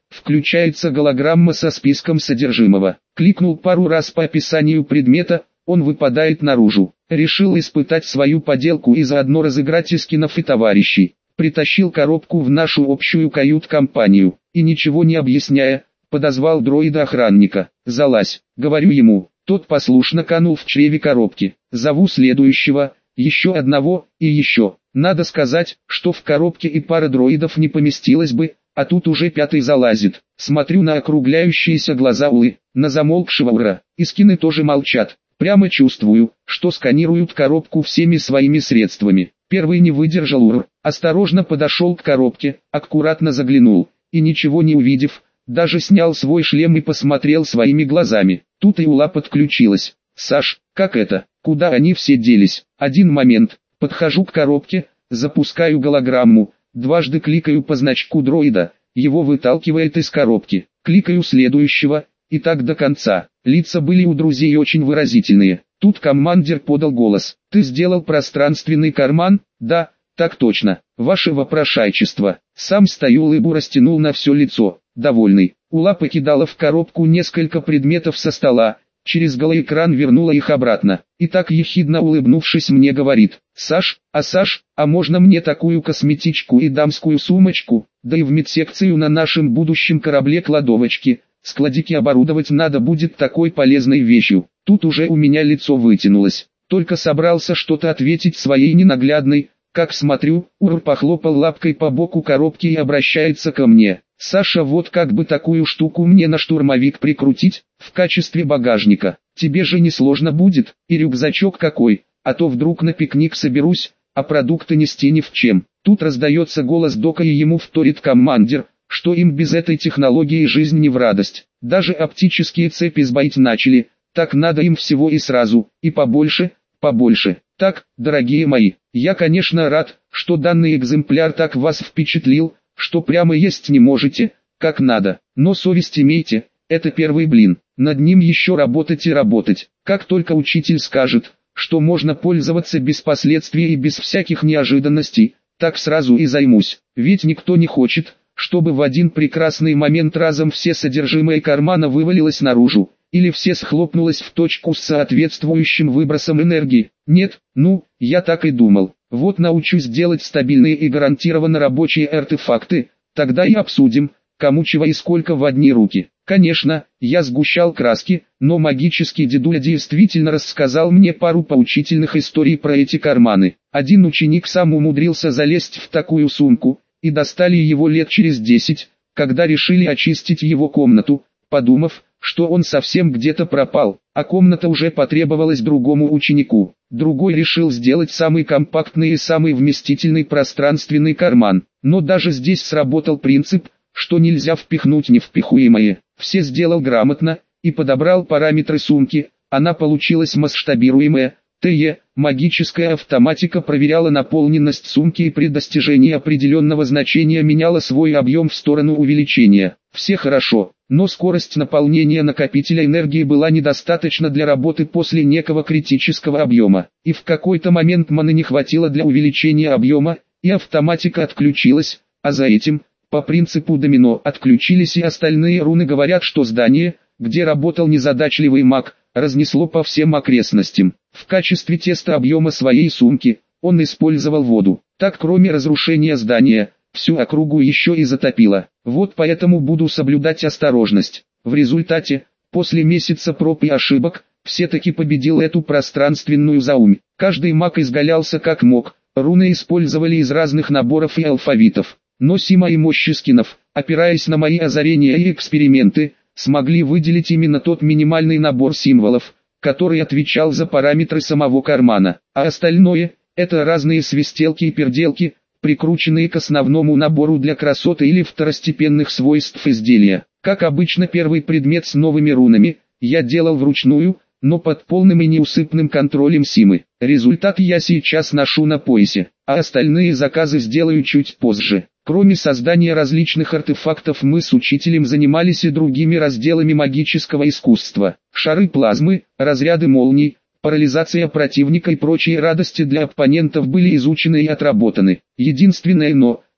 [SPEAKER 1] включается голограмма со списком содержимого. Кликнул пару раз по описанию предмета, он выпадает наружу. Решил испытать свою поделку и заодно разыграть эскинов и товарищей. Притащил коробку в нашу общую кают-компанию, и ничего не объясняя, подозвал дроида-охранника. «Залазь», — говорю ему. Тот послушно канул в чреве коробки. Зову следующего, еще одного, и еще. Надо сказать, что в коробке и пара дроидов не поместилось бы, а тут уже пятый залазит. Смотрю на округляющиеся глаза Улы, на замолкшего Ура. Эскины тоже молчат. Прямо чувствую, что сканируют коробку всеми своими средствами. Первый не выдержал Ур, осторожно подошел к коробке, аккуратно заглянул, и ничего не увидев, даже снял свой шлем и посмотрел своими глазами. Тут и Ула подключилась. «Саш, как это? Куда они все делись?» Один момент. Подхожу к коробке, запускаю голограмму, дважды кликаю по значку дроида, его выталкивает из коробки. Кликаю следующего, и так до конца. Лица были у друзей очень выразительные. Тут командир подал голос. «Ты сделал пространственный карман?» «Да, так точно, ваше вопрошайчество». Сам стою, улыбу растянул на все лицо, довольный. Ула покидала в коробку несколько предметов со стола, через голоэкран вернула их обратно. И так ехидно улыбнувшись мне говорит: «Саш, а Саш, а можно мне такую косметичку и дамскую сумочку, да и в медсекцию на нашем будущем корабле кладовочки, складики оборудовать надо будет такой полезной вещью». Тут уже у меня лицо вытянулось, только собрался что-то ответить своей ненаглядной, как смотрю, Ур похлопал лапкой по боку коробки и обращается ко мне: «Саша, вот как бы такую штуку мне на штурмовик прикрутить, в качестве багажника, тебе же не сложно будет, и рюкзачок какой, а то вдруг на пикник соберусь, а продукты нести ни в чем». Тут раздается голос Дока и ему вторит командир, что им без этой технологии жизнь не в радость, даже оптические цепи сбоить начали, так надо им всего и сразу, и побольше, побольше. Так, дорогие мои, я конечно рад, что данный экземпляр так вас впечатлил, что прямо есть не можете, как надо, но совесть имейте, это первый блин, над ним еще работать и работать. Как только учитель скажет, что можно пользоваться без последствий и без всяких неожиданностей, так сразу и займусь, ведь никто не хочет, чтобы в один прекрасный момент разом все содержимое кармана вывалилось наружу, или все схлопнулось в точку с соответствующим выбросом энергии. Нет, ну, я так и думал. Вот научусь делать стабильные и гарантированно рабочие артефакты, тогда и обсудим, кому чего и сколько в одни руки. Конечно, я сгущал краски, но магический дедуля действительно рассказал мне пару поучительных историй про эти карманы. Один ученик сам умудрился залезть в такую сумку, и достали его лет через десять, когда решили очистить его комнату, подумав, что он совсем где-то пропал, а комната уже потребовалась другому ученику. Другой решил сделать самый компактный и самый вместительный пространственный карман, но даже здесь сработал принцип, что нельзя впихнуть невпихуемое. Все сделал грамотно, и подобрал параметры сумки, она получилась масштабируемая. ТЕ, магическая автоматика проверяла наполненность сумки и при достижении определенного значения меняла свой объем в сторону увеличения. Все хорошо, но скорость наполнения накопителя энергии была недостаточна для работы после некого критического объема, и в какой-то момент маны не хватило для увеличения объема, и автоматика отключилась, а за этим, по принципу домино, отключились и остальные руны. Говорят, что здание, где работал незадачливый маг, разнесло по всем окрестностям. В качестве теста объема своей сумки, он использовал воду. Так, кроме разрушения здания, всю округу еще и затопило. Вот поэтому буду соблюдать осторожность. В результате, после месяца проб и ошибок, все-таки победил эту пространственную заумь. Каждый маг изгалялся как мог, руны использовали из разных наборов и алфавитов. Но Сима и мощи скинов, опираясь на мои озарения и эксперименты, смогли выделить именно тот минимальный набор символов, который отвечал за параметры самого кармана, а остальное – это разные свистелки и перделки, прикрученные к основному набору для красоты или второстепенных свойств изделия. Как обычно, первый предмет с новыми рунами я делал вручную, но под полным и неусыпным контролем Симы. Результат я сейчас ношу на поясе, а остальные заказы сделаю чуть позже. Кроме создания различных артефактов, мы с учителем занимались и другими разделами магического искусства. Шары плазмы, разряды молний, парализация противника и прочие радости для оппонентов были изучены и отработаны. Единственное но,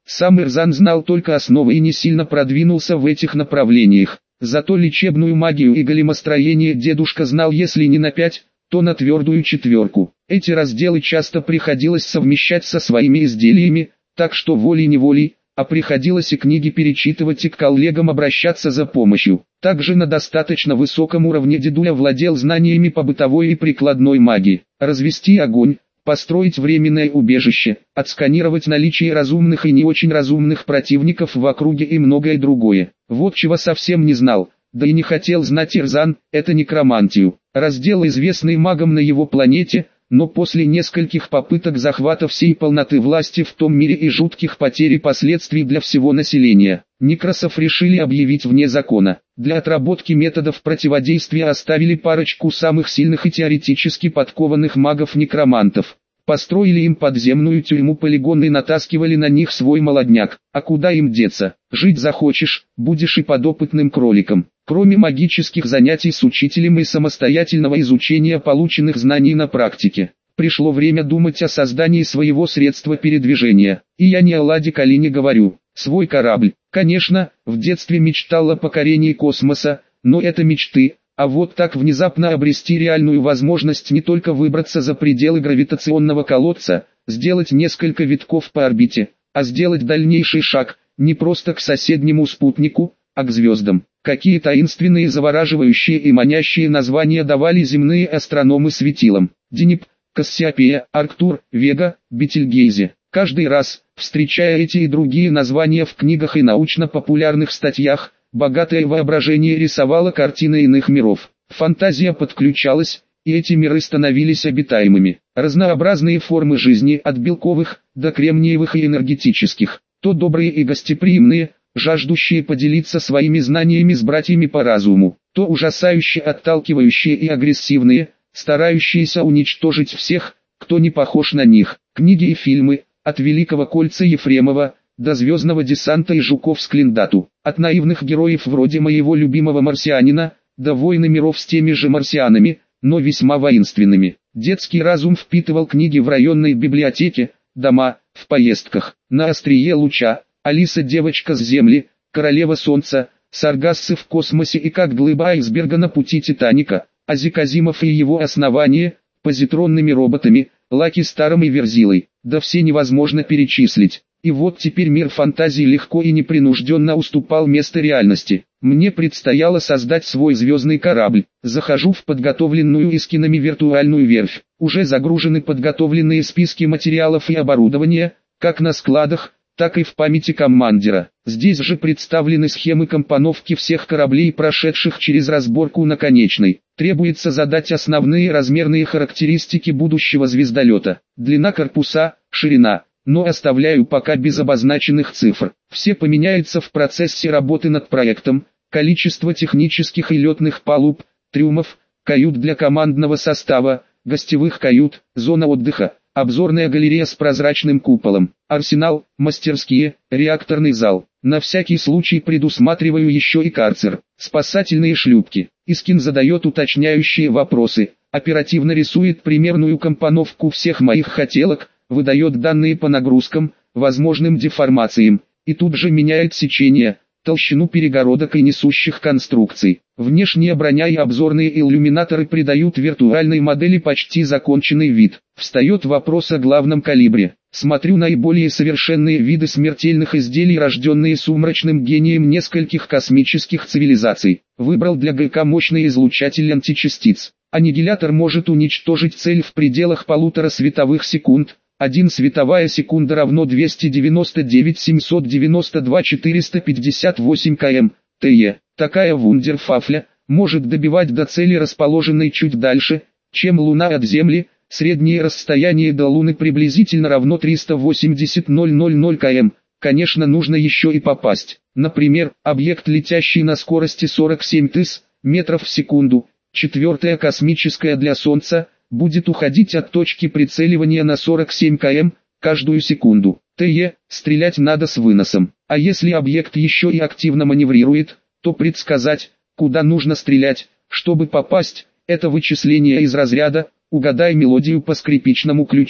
[SPEAKER 1] Сам Эрзан знал только основы и не сильно продвинулся в этих направлениях. Зато лечебную магию и големостроение дедушка знал если не на пять, то на твердую четверку. Эти разделы часто приходилось совмещать со своими изделиями, так что волей-неволей, а приходилось и книги перечитывать и к коллегам обращаться за помощью. Также на достаточно высоком уровне дедуля владел знаниями по бытовой и прикладной магии. Развести огонь, построить временное убежище, отсканировать наличие разумных и не очень разумных противников в округе и многое другое. Вот чего совсем не знал, да и не хотел знать Эрзан, это некромантию. Раздел известный магам на его планете, но после нескольких попыток захвата всей полноты власти в том мире и жутких потерь и последствий для всего населения, некросов решили объявить вне закона. Для отработки методов противодействия оставили парочку самых сильных и теоретически подкованных магов-некромантов. Построили им подземную тюрьму-полигон и натаскивали на них свой молодняк. А куда им деться? Жить захочешь, будешь и подопытным кроликом. Кроме магических занятий с учителем и самостоятельного изучения полученных знаний на практике, пришло время думать о создании своего средства передвижения. И я не о Ладе Калине говорю. Свой корабль. Конечно, в детстве мечтал о покорении космоса, но это мечты. А вот так внезапно обрести реальную возможность не только выбраться за пределы гравитационного колодца, сделать несколько витков по орбите, а сделать дальнейший шаг, не просто к соседнему спутнику, а к звездам. Какие таинственные, завораживающие и манящие названия давали земные астрономы светилам. Денеп, Кассиопея, Арктур, Вега, Бетельгейзе. Каждый раз, встречая эти и другие названия в книгах и научно-популярных статьях, богатое воображение рисовало картины иных миров. Фантазия подключалась, и эти миры становились обитаемыми. Разнообразные формы жизни, от белковых до кремниевых и энергетических, то добрые и гостеприимные, жаждущие поделиться своими знаниями с братьями по разуму, то ужасающе отталкивающие и агрессивные, старающиеся уничтожить всех, кто не похож на них. Книги и фильмы, от Великого кольца Ефремова до Звездного десанта и Жуков с Клиндату, от наивных героев вроде моего любимого марсианина, до войны миров с теми же марсианами, но весьма воинственными. Детский разум впитывал книги в районной библиотеке, дома, в поездках. На острие луча, Алиса девочка с Земли, Королева Солнца, Саргассы в космосе и как глыба айсберга на пути Титаника, Ази Казимов и его основание, позитронными роботами, Лаки Старом и Верзилой, да все невозможно перечислить. И вот теперь мир фантазии легко и непринужденно уступал место реальности. Мне предстояло создать свой звездный корабль. Захожу в подготовленную Искинами виртуальную верфь. Уже загружены подготовленные списки материалов и оборудования, как на складах, так и в памяти командира. Здесь же представлены схемы компоновки всех кораблей, прошедших через разборку наконечной. Требуется задать основные размерные характеристики будущего звездолета. Длина корпуса, ширина. Но оставляю пока без обозначенных цифр. Все поменяется в процессе работы над проектом. Количество технических и летных палуб, трюмов, кают для командного состава, гостевых кают, зона отдыха, обзорная галерея с прозрачным куполом, арсенал, мастерские, реакторный зал. На всякий случай предусматриваю еще и карцер, спасательные шлюпки. Искин задает уточняющие вопросы, оперативно рисует примерную компоновку всех моих хотелок, выдает данные по нагрузкам, возможным деформациям, и тут же меняет сечение, толщину перегородок и несущих конструкций. Внешняя броня и обзорные иллюминаторы придают виртуальной модели почти законченный вид. Встает вопрос о главном калибре. Смотрю наиболее совершенные виды смертельных изделий, рожденные сумрачным гением нескольких космических цивилизаций. Выбрал для ГК мощный излучатель античастиц. Аннигилятор может уничтожить цель в пределах полутора световых секунд. Один световая секунда равно двести девяносто девять семьсот девяносто два четыреста пятьдесят восемь км. ТЕ. Такая вундерфафля может добивать до цели, расположенной чуть дальше, чем Луна от Земли. Среднее расстояние до Луны приблизительно равно триста восемьдесят тысяч км. Конечно, нужно еще и попасть. Например, объект, летящий на скорости сорок семь тысяч метров в секунду, четвертая космическая для Солнца, будет уходить от точки прицеливания на сорок семь км каждую секунду. ТЕ, стрелять надо с выносом. А если объект еще и активно маневрирует, то предсказать, куда нужно стрелять, чтобы попасть, это вычисление из разряда «угадай мелодию по скрипичному ключу».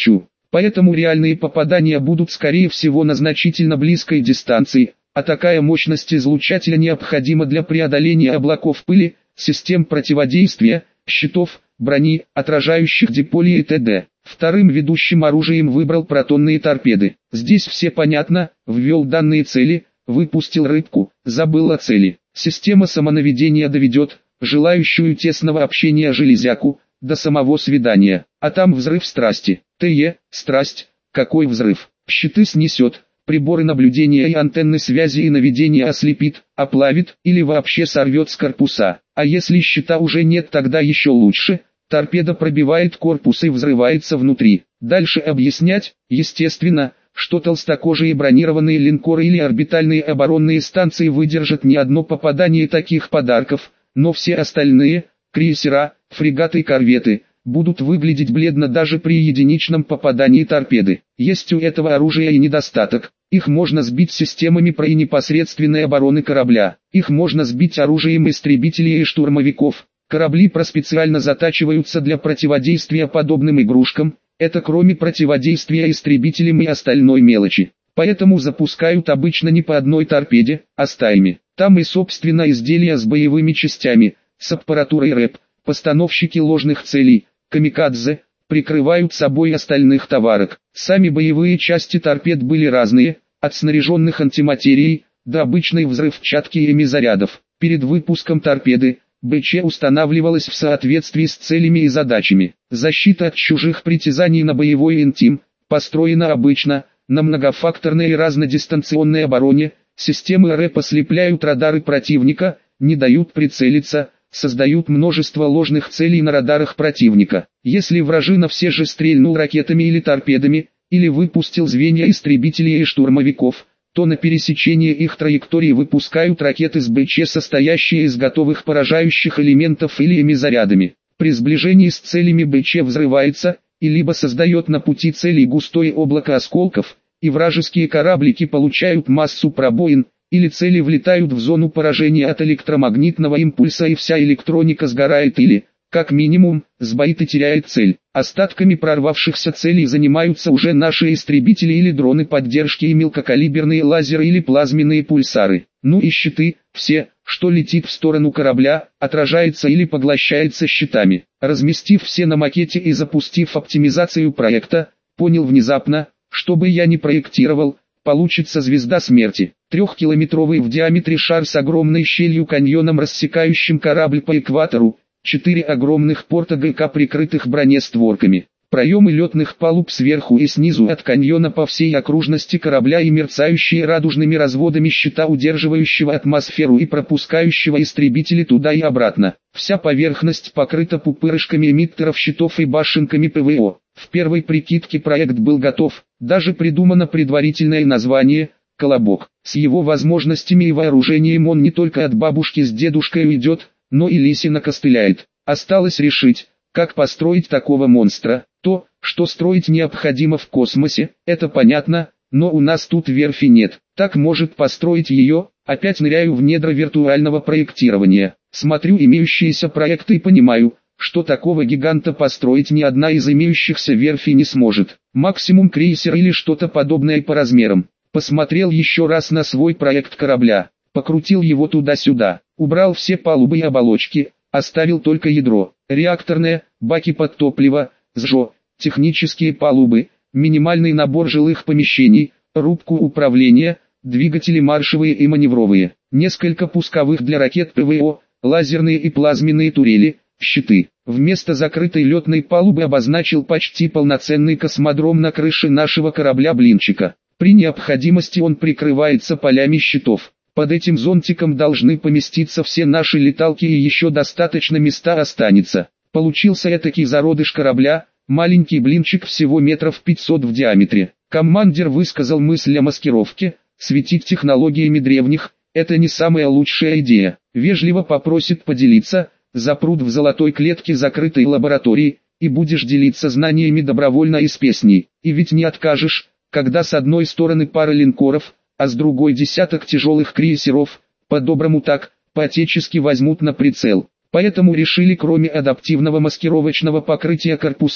[SPEAKER 1] Поэтому реальные попадания будут скорее всего на значительно близкой дистанции, а такая мощность излучателя необходима для преодоления облаков пыли, систем противодействия, щитов, брони, отражающих диполи и т.д. Вторым ведущим оружием выбрал протонные торпеды. Здесь все понятно, ввел данные цели, выпустил рыбку, забыл о цели. Система самонаведения доведет желающую тесного общения железяку до самого свидания, а там взрыв страсти. Т.Е. Страсть, какой взрыв? Щиты снесет, приборы наблюдения и антенны связи и наведения ослепит, оплавит или вообще сорвет с корпуса. А если щита уже нет, тогда еще лучше. Торпеда пробивает корпус и взрывается внутри. Дальше объяснять, естественно, что толстокожие бронированные линкоры или орбитальные оборонные станции выдержат не одно попадание таких подарков, но все остальные, крейсера, фрегаты и корветы, будут выглядеть бледно даже при единичном попадании торпеды. Есть у этого оружия и недостаток. Их можно сбить системами ПРО и непосредственной обороны корабля. Их можно сбить оружием истребителей и штурмовиков. Корабли ПРО специально затачиваются для противодействия подобным игрушкам. Это кроме противодействия истребителям и остальной мелочи. Поэтому запускают обычно не по одной торпеде, а стаями. Там и собственно изделия с боевыми частями, с аппаратурой РЭП, постановщики ложных целей, камикадзе, прикрывают собой остальных товарок. Сами боевые части торпед были разные, от снаряженных антиматерией, до обычной взрывчатки и мезарядов. Перед выпуском торпеды, БЧ устанавливалась в соответствии с целями и задачами. Защита от чужих притязаний на боевой интим, построена обычно, на многофакторной и разнодистанционной обороне. Системы РЭП ослепляют радары противника, не дают прицелиться, создают множество ложных целей на радарах противника. Если вражина все же стрельнул ракетами или торпедами, или выпустил звенья истребителей и штурмовиков, то на пересечении их траектории выпускают ракеты с БЧ, состоящие из готовых поражающих элементов или ими зарядами. При сближении с целями БЧ взрывается, и либо создает на пути целей густое облако осколков, и вражеские кораблики получают массу пробоин, или цели влетают в зону поражения от электромагнитного импульса и вся электроника сгорает или, как минимум, сбоит и теряет цель. Остатками прорвавшихся целей занимаются уже наши истребители или дроны поддержки и мелкокалиберные лазеры или плазменные пульсары. Ну и щиты, все, что летит в сторону корабля, отражается или поглощается щитами. Разместив все на макете и запустив оптимизацию проекта, понял внезапно, что бы я ни проектировал, получится звезда смерти. Трехкилометровый в диаметре шар с огромной щелью каньоном, рассекающим корабль по экватору, четыре огромных порта ГК, прикрытых бронестворками, проемы летных палуб сверху и снизу от каньона по всей окружности корабля и мерцающие радужными разводами щита, удерживающего атмосферу и пропускающего истребители туда и обратно. Вся поверхность покрыта пупырышками эмиттеров щитов и башенками ПВО. В первой прикидке проект был готов, даже придумано предварительное название – «Колобок». С его возможностями и вооружением он не только от бабушки с дедушкой уйдет, но и лиси накостыляет. Осталось решить, как построить такого монстра. То, что строить необходимо в космосе, это понятно, но у нас тут верфи нет. Так может построить ее. Опять ныряю в недра виртуального проектирования. Смотрю имеющиеся проекты и понимаю, что такого гиганта построить ни одна из имеющихся верфей не сможет. Максимум крейсер или что-то подобное по размерам. Посмотрел еще раз на свой проект корабля, покрутил его туда-сюда, убрал все палубы и оболочки, оставил только ядро, реакторное, баки под топливо, СЖО, технические палубы, минимальный набор жилых помещений, рубку управления, двигатели маршевые и маневровые, несколько пусковых для ракет ПВО, лазерные и плазменные турели, щиты. Вместо закрытой летной палубы обозначил почти полноценный космодром на крыше нашего корабля-блинчика. При необходимости он прикрывается полями щитов. Под этим зонтиком должны поместиться все наши леталки и еще достаточно места останется. Получился этакий зародыш корабля, маленький блинчик всего метров пятьсот в диаметре. Командир высказал мысль о маскировке. Светить технологиями древних – это не самая лучшая идея. Вежливо попросит поделиться, запрут в золотой клетке закрытой лаборатории, и будешь делиться знаниями добровольно и с песней. И ведь не откажешь, когда с одной стороны пара линкоров, а с другой десяток тяжелых крейсеров, по-доброму так, по-отечески возьмут на прицел. Поэтому решили кроме адаптивного маскировочного покрытия корпуса,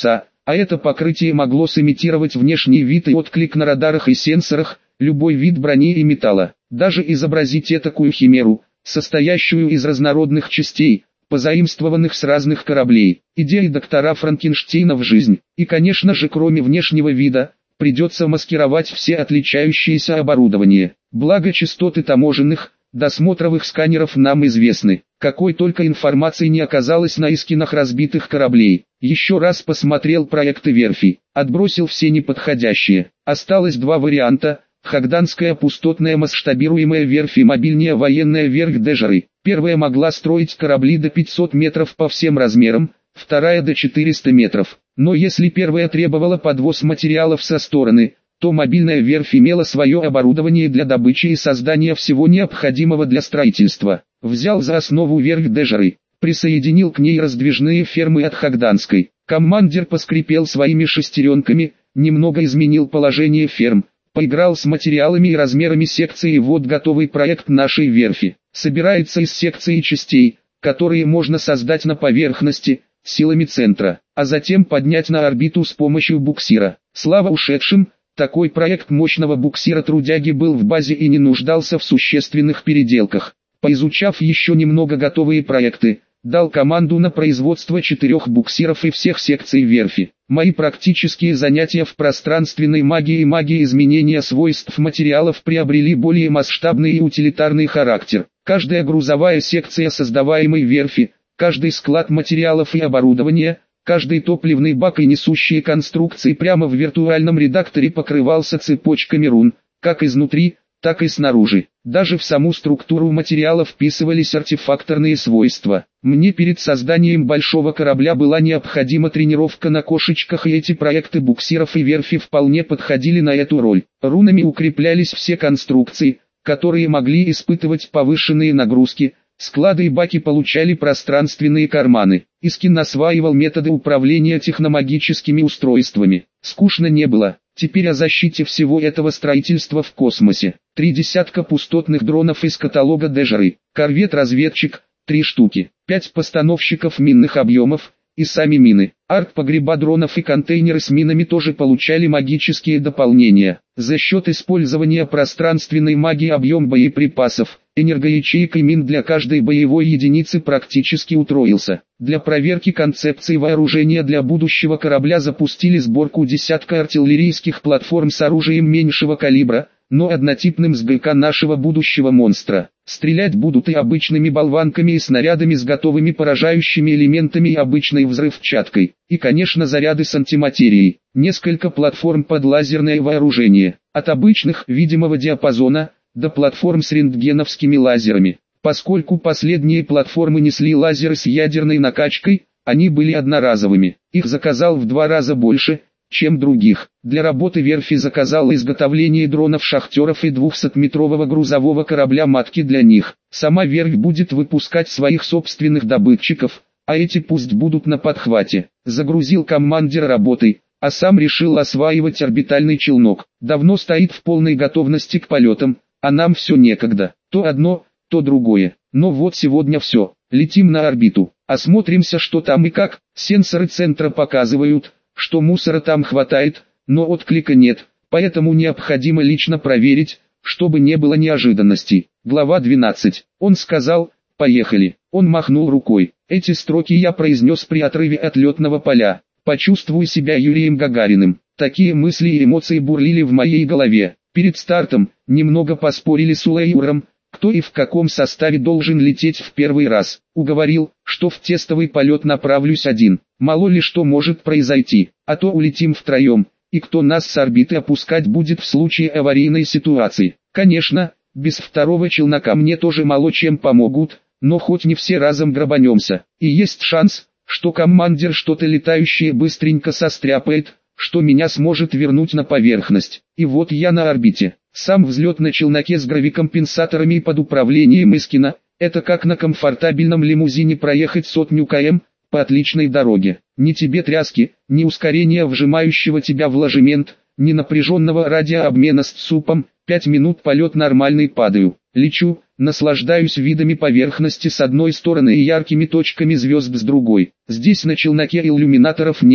[SPEAKER 1] а это покрытие могло сымитировать внешний вид и отклик на радарах и сенсорах, любой вид брони и металла. Даже изобразить этакую химеру, состоящую из разнородных частей, позаимствованных с разных кораблей. Идея доктора Франкенштейна в жизнь. И конечно же, кроме внешнего вида, придется маскировать все отличающиеся оборудование. Благо частоты таможенных, досмотровых сканеров нам известны. Какой только информации не оказалось на эскинах разбитых кораблей. Еще раз посмотрел проекты верфи, отбросил все неподходящие. Осталось два варианта: Хагданская пустотная масштабируемая верфь и мобильная военная верфь Дежеры. Первая могла строить корабли до пятисот метров по всем размерам, вторая до четырёхсот метров. Но если первая требовала подвоз материалов со стороны, то мобильная верфь имела свое оборудование для добычи и создания всего необходимого для строительства. Взял за основу верфь Дежеры, присоединил к ней раздвижные фермы от Хагданской. Командир поскрипел своими шестеренками, немного изменил положение ферм, поиграл с материалами и размерами секции, и вот готовый проект нашей верфи. Собирается из секций и частей, которые можно создать на поверхности, силами центра, а затем поднять на орбиту с помощью буксира. Слава ушедшим, такой проект мощного буксира трудяги был в базе и не нуждался в существенных переделках. Поизучав еще немного готовые проекты, дал команду на производство четырех буксиров и всех секций верфи. Мои практические занятия в пространственной магии и магии изменения свойств материалов приобрели более масштабный и утилитарный характер. Каждая грузовая секция создаваемой верфи, каждый склад материалов и оборудования, каждый топливный бак и несущие конструкции прямо в виртуальном редакторе покрывался цепочками рун, как изнутри, так и снаружи. Даже в саму структуру материала вписывались артефакторные свойства. Мне перед созданием большого корабля была необходима тренировка на кошечках, и эти проекты буксиров и верфи вполне подходили на эту роль. Рунами укреплялись все конструкции, которые могли испытывать повышенные нагрузки. Склады и баки получали пространственные карманы. Искин осваивал методы управления техномагическими устройствами. Скучно не было. Теперь о защите всего этого строительства в космосе. Три десятка пустотных дронов из каталога Дежеры. Корвет-разведчик, три штуки. Пять постановщиков минных объемов, и сами мины. Арт-погреба дронов и контейнеры с минами тоже получали магические дополнения. За счет использования пространственной магии объем боеприпасов, энергоячеек и мин для каждой боевой единицы практически утроился. Для проверки концепции вооружения для будущего корабля запустили сборку десятка артиллерийских платформ с оружием меньшего калибра, но однотипным с ГК нашего будущего монстра. Стрелять будут и обычными болванками, и снарядами с готовыми поражающими элементами, и обычной взрывчаткой. И конечно заряды с антиматерией. Несколько платформ под лазерное вооружение. От обычных, видимого диапазона, до платформ с рентгеновскими лазерами. Поскольку последние платформы несли лазеры с ядерной накачкой, они были одноразовыми. Их заказал в два раза больше, чем других. Для работы верфи заказал изготовление дронов-шахтеров и двухсотметрового грузового корабля-матки для них. Сама верфь будет выпускать своих собственных добытчиков, а эти пусть будут на подхвате. Загрузил командир работой, а сам решил осваивать орбитальный челнок. Давно стоит в полной готовности к полетам, а нам все некогда. То одно, то другое. Но вот сегодня все. Летим на орбиту. Осмотримся, что там и как. Сенсоры центра показывают, что мусора там хватает, но отклика нет, поэтому необходимо лично проверить, чтобы не было неожиданностей. Глава двенадцать. Он сказал: «Поехали». Он махнул рукой. Эти строки я произнес при отрыве от летного поля. Почувствуй себя Юрием Гагариным. Такие мысли и эмоции бурлили в моей голове. Перед стартом, немного поспорили с Улайуром, кто и в каком составе должен лететь в первый раз. Уговорил, что в тестовый полет направлюсь один. Мало ли что может произойти, а то улетим втроем, и кто нас с орбиты опускать будет в случае аварийной ситуации. Конечно, без второго челнока мне тоже мало чем помогут, но хоть не все разом грабанемся. И есть шанс, что командир что-то летающее быстренько состряпает, что меня сможет вернуть на поверхность. И вот я на орбите. Сам взлет на челноке с гравикомпенсаторами и под управлением Искина, это как на комфортабельном лимузине проехать сотню км, по отличной дороге. Ни тебе тряски, ни ускорения вжимающего тебя в ложемент, ни напряженного радиообмена с ЦУПом. Пять минут полет нормальный, падаю. Лечу, наслаждаюсь видами поверхности с одной стороны и яркими точками звезд с другой. Здесь на челноке иллюминаторов нет,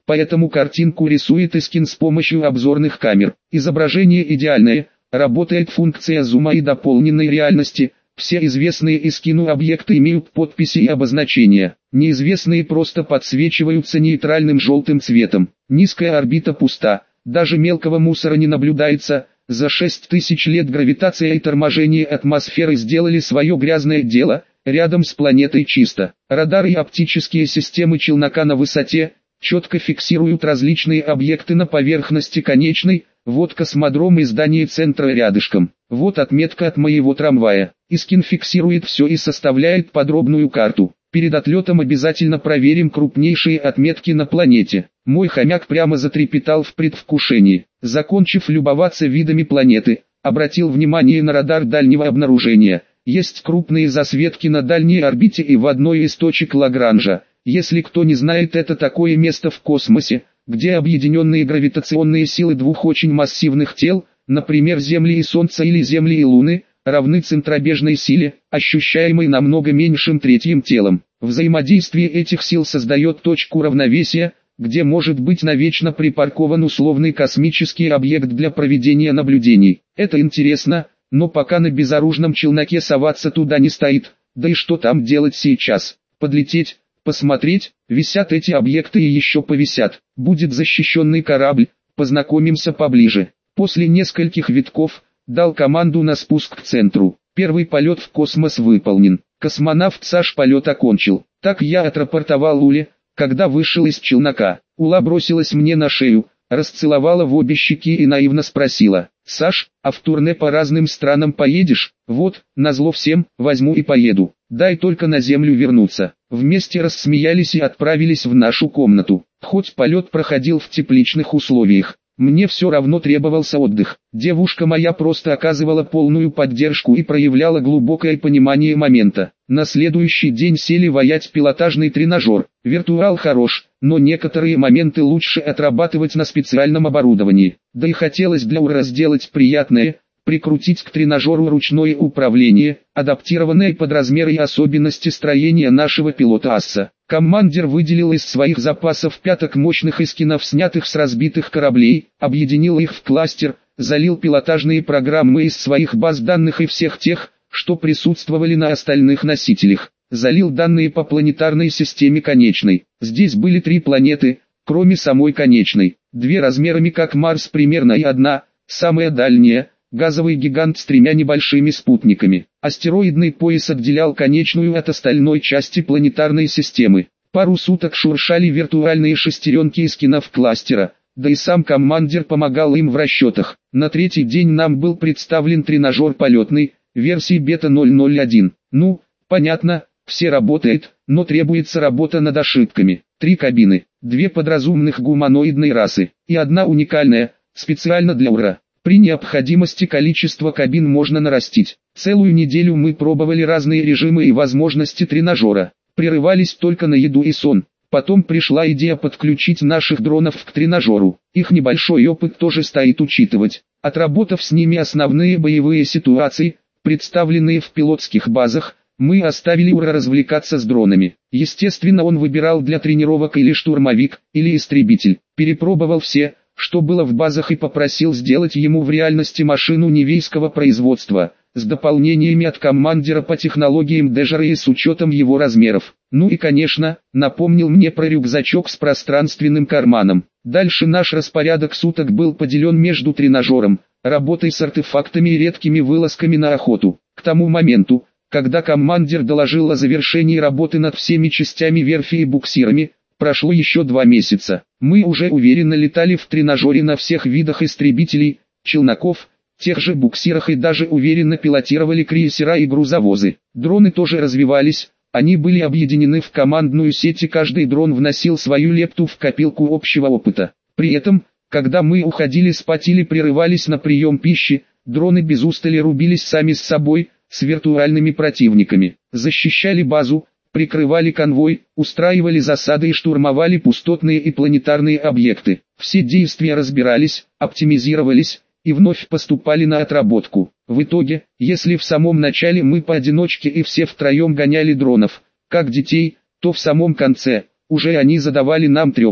[SPEAKER 1] поэтому картинку рисует Искин с помощью обзорных камер. Изображение идеальное, работает функция зума и дополненной реальности. Все известные Искину объекты имеют подписи и обозначения. Неизвестные просто подсвечиваются нейтральным желтым цветом. Низкая орбита пуста, даже мелкого мусора не наблюдается. За шесть тысяч лет гравитация и торможение атмосферы сделали свое грязное дело. Рядом с планетой чисто. Радары и оптические системы челнока на высоте четко фиксируют различные объекты на поверхности конечной. Вот космодром и здание центра рядышком. Вот отметка от моего трамвая. Искин фиксирует все и составляет подробную карту. Перед отлетом обязательно проверим крупнейшие отметки на планете. Мой хомяк прямо затрепетал в предвкушении. Закончив любоваться видами планеты, обратил внимание на радар дальнего обнаружения. Есть крупные засветки на дальней орбите и в одной из точек Лагранжа. Если кто не знает, это такое место в космосе, где объединенные гравитационные силы двух очень массивных тел, например Земли и Солнца или Земли и Луны, равны центробежной силе, ощущаемой намного меньшим третьим телом. Взаимодействие этих сил создает точку равновесия, где может быть навечно припаркован условный космический объект для проведения наблюдений. Это интересно, но пока на безоружном челноке соваться туда не стоит, да и что там делать сейчас? Подлететь, посмотреть, висят эти объекты и еще повисят. Будет защищенный корабль, познакомимся поближе. После нескольких витков дал команду на спуск к центру. Первый полет в космос выполнен. Космонавт Саш полет окончил. Так я отрапортовал Уле, когда вышел из челнока. Ула бросилась мне на шею, расцеловала в обе щеки и наивно спросила: «Саш, а в турне по разным странам поедешь?» «Вот, назло всем, возьму и поеду. Дай только на землю вернуться». Вместе рассмеялись и отправились в нашу комнату. Хоть полет проходил в тепличных условиях, мне все равно требовался отдых. Девушка моя просто оказывала полную поддержку и проявляла глубокое понимание момента. На следующий день сели ваять пилотажный тренажер. Виртуал хорош, но некоторые моменты лучше отрабатывать на специальном оборудовании. Да и хотелось для УРА сделать приятное, прикрутить к тренажеру ручное управление, адаптированное под размеры и особенности строения нашего пилота Асса. Командир выделил из своих запасов пяток мощных Искинов, снятых с разбитых кораблей, объединил их в кластер, залил пилотажные программы из своих баз данных и всех тех, что присутствовали на остальных носителях. Залил данные по планетарной системе конечной. Здесь были три планеты, кроме самой конечной. Две размерами как Марс примерно и одна, самая дальняя, газовый гигант с тремя небольшими спутниками. Астероидный пояс отделял конечную от остальной части планетарной системы. Пару суток шуршали виртуальные шестеренки Искинов кластера, да и сам командир помогал им в расчетах. На третий день нам был представлен тренажер полетный, версии бета ноль ноль один. Ну, понятно, все работает, но требуется работа над ошибками. Три кабины, две подразумных гуманоидной расы, и одна уникальная, специально для УРА. При необходимости количество кабин можно нарастить. Целую неделю мы пробовали разные режимы и возможности тренажера. Прерывались только на еду и сон. Потом пришла идея подключить наших дронов к тренажеру. Их небольшой опыт тоже стоит учитывать. Отработав с ними основные боевые ситуации, представленные в пилотских базах, мы оставили УРА развлекаться с дронами. Естественно, он выбирал для тренировок или штурмовик, или истребитель. Перепробовал все, что было в базах, и попросил сделать ему в реальности машину невейского производства, с дополнениями от командира по технологиям Дежера и с учетом его размеров. Ну и конечно, напомнил мне про рюкзачок с пространственным карманом. Дальше наш распорядок суток был поделен между тренажером, работой с артефактами и редкими вылазками на охоту. К тому моменту, когда командир доложил о завершении работы над всеми частями верфи и буксирами, прошло еще два месяца. Мы уже уверенно летали в тренажере на всех видах истребителей, челноков, тех же буксирах и даже уверенно пилотировали крейсера и грузовозы. Дроны тоже развивались, они были объединены в командную сеть и каждый дрон вносил свою лепту в копилку общего опыта. При этом, когда мы уходили спать или прерывались на прием пищи, дроны без устали рубились сами с собой, с виртуальными противниками, защищали базу, прикрывали конвой, устраивали засады и штурмовали пустотные и планетарные объекты. Все действия разбирались, оптимизировались и вновь поступали на отработку. В итоге, если в самом начале мы поодиночке и все втроем гоняли дронов, как детей, то в самом конце, уже они задавали нам трепку.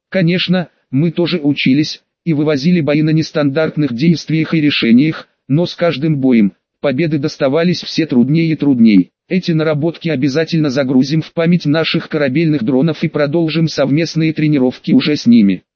[SPEAKER 1] Конечно, мы тоже учились и вывозили бои на нестандартных действиях и решениях, но с каждым боем победы доставались все труднее и труднее. Эти наработки обязательно загрузим в память наших корабельных дронов и продолжим совместные тренировки уже с ними.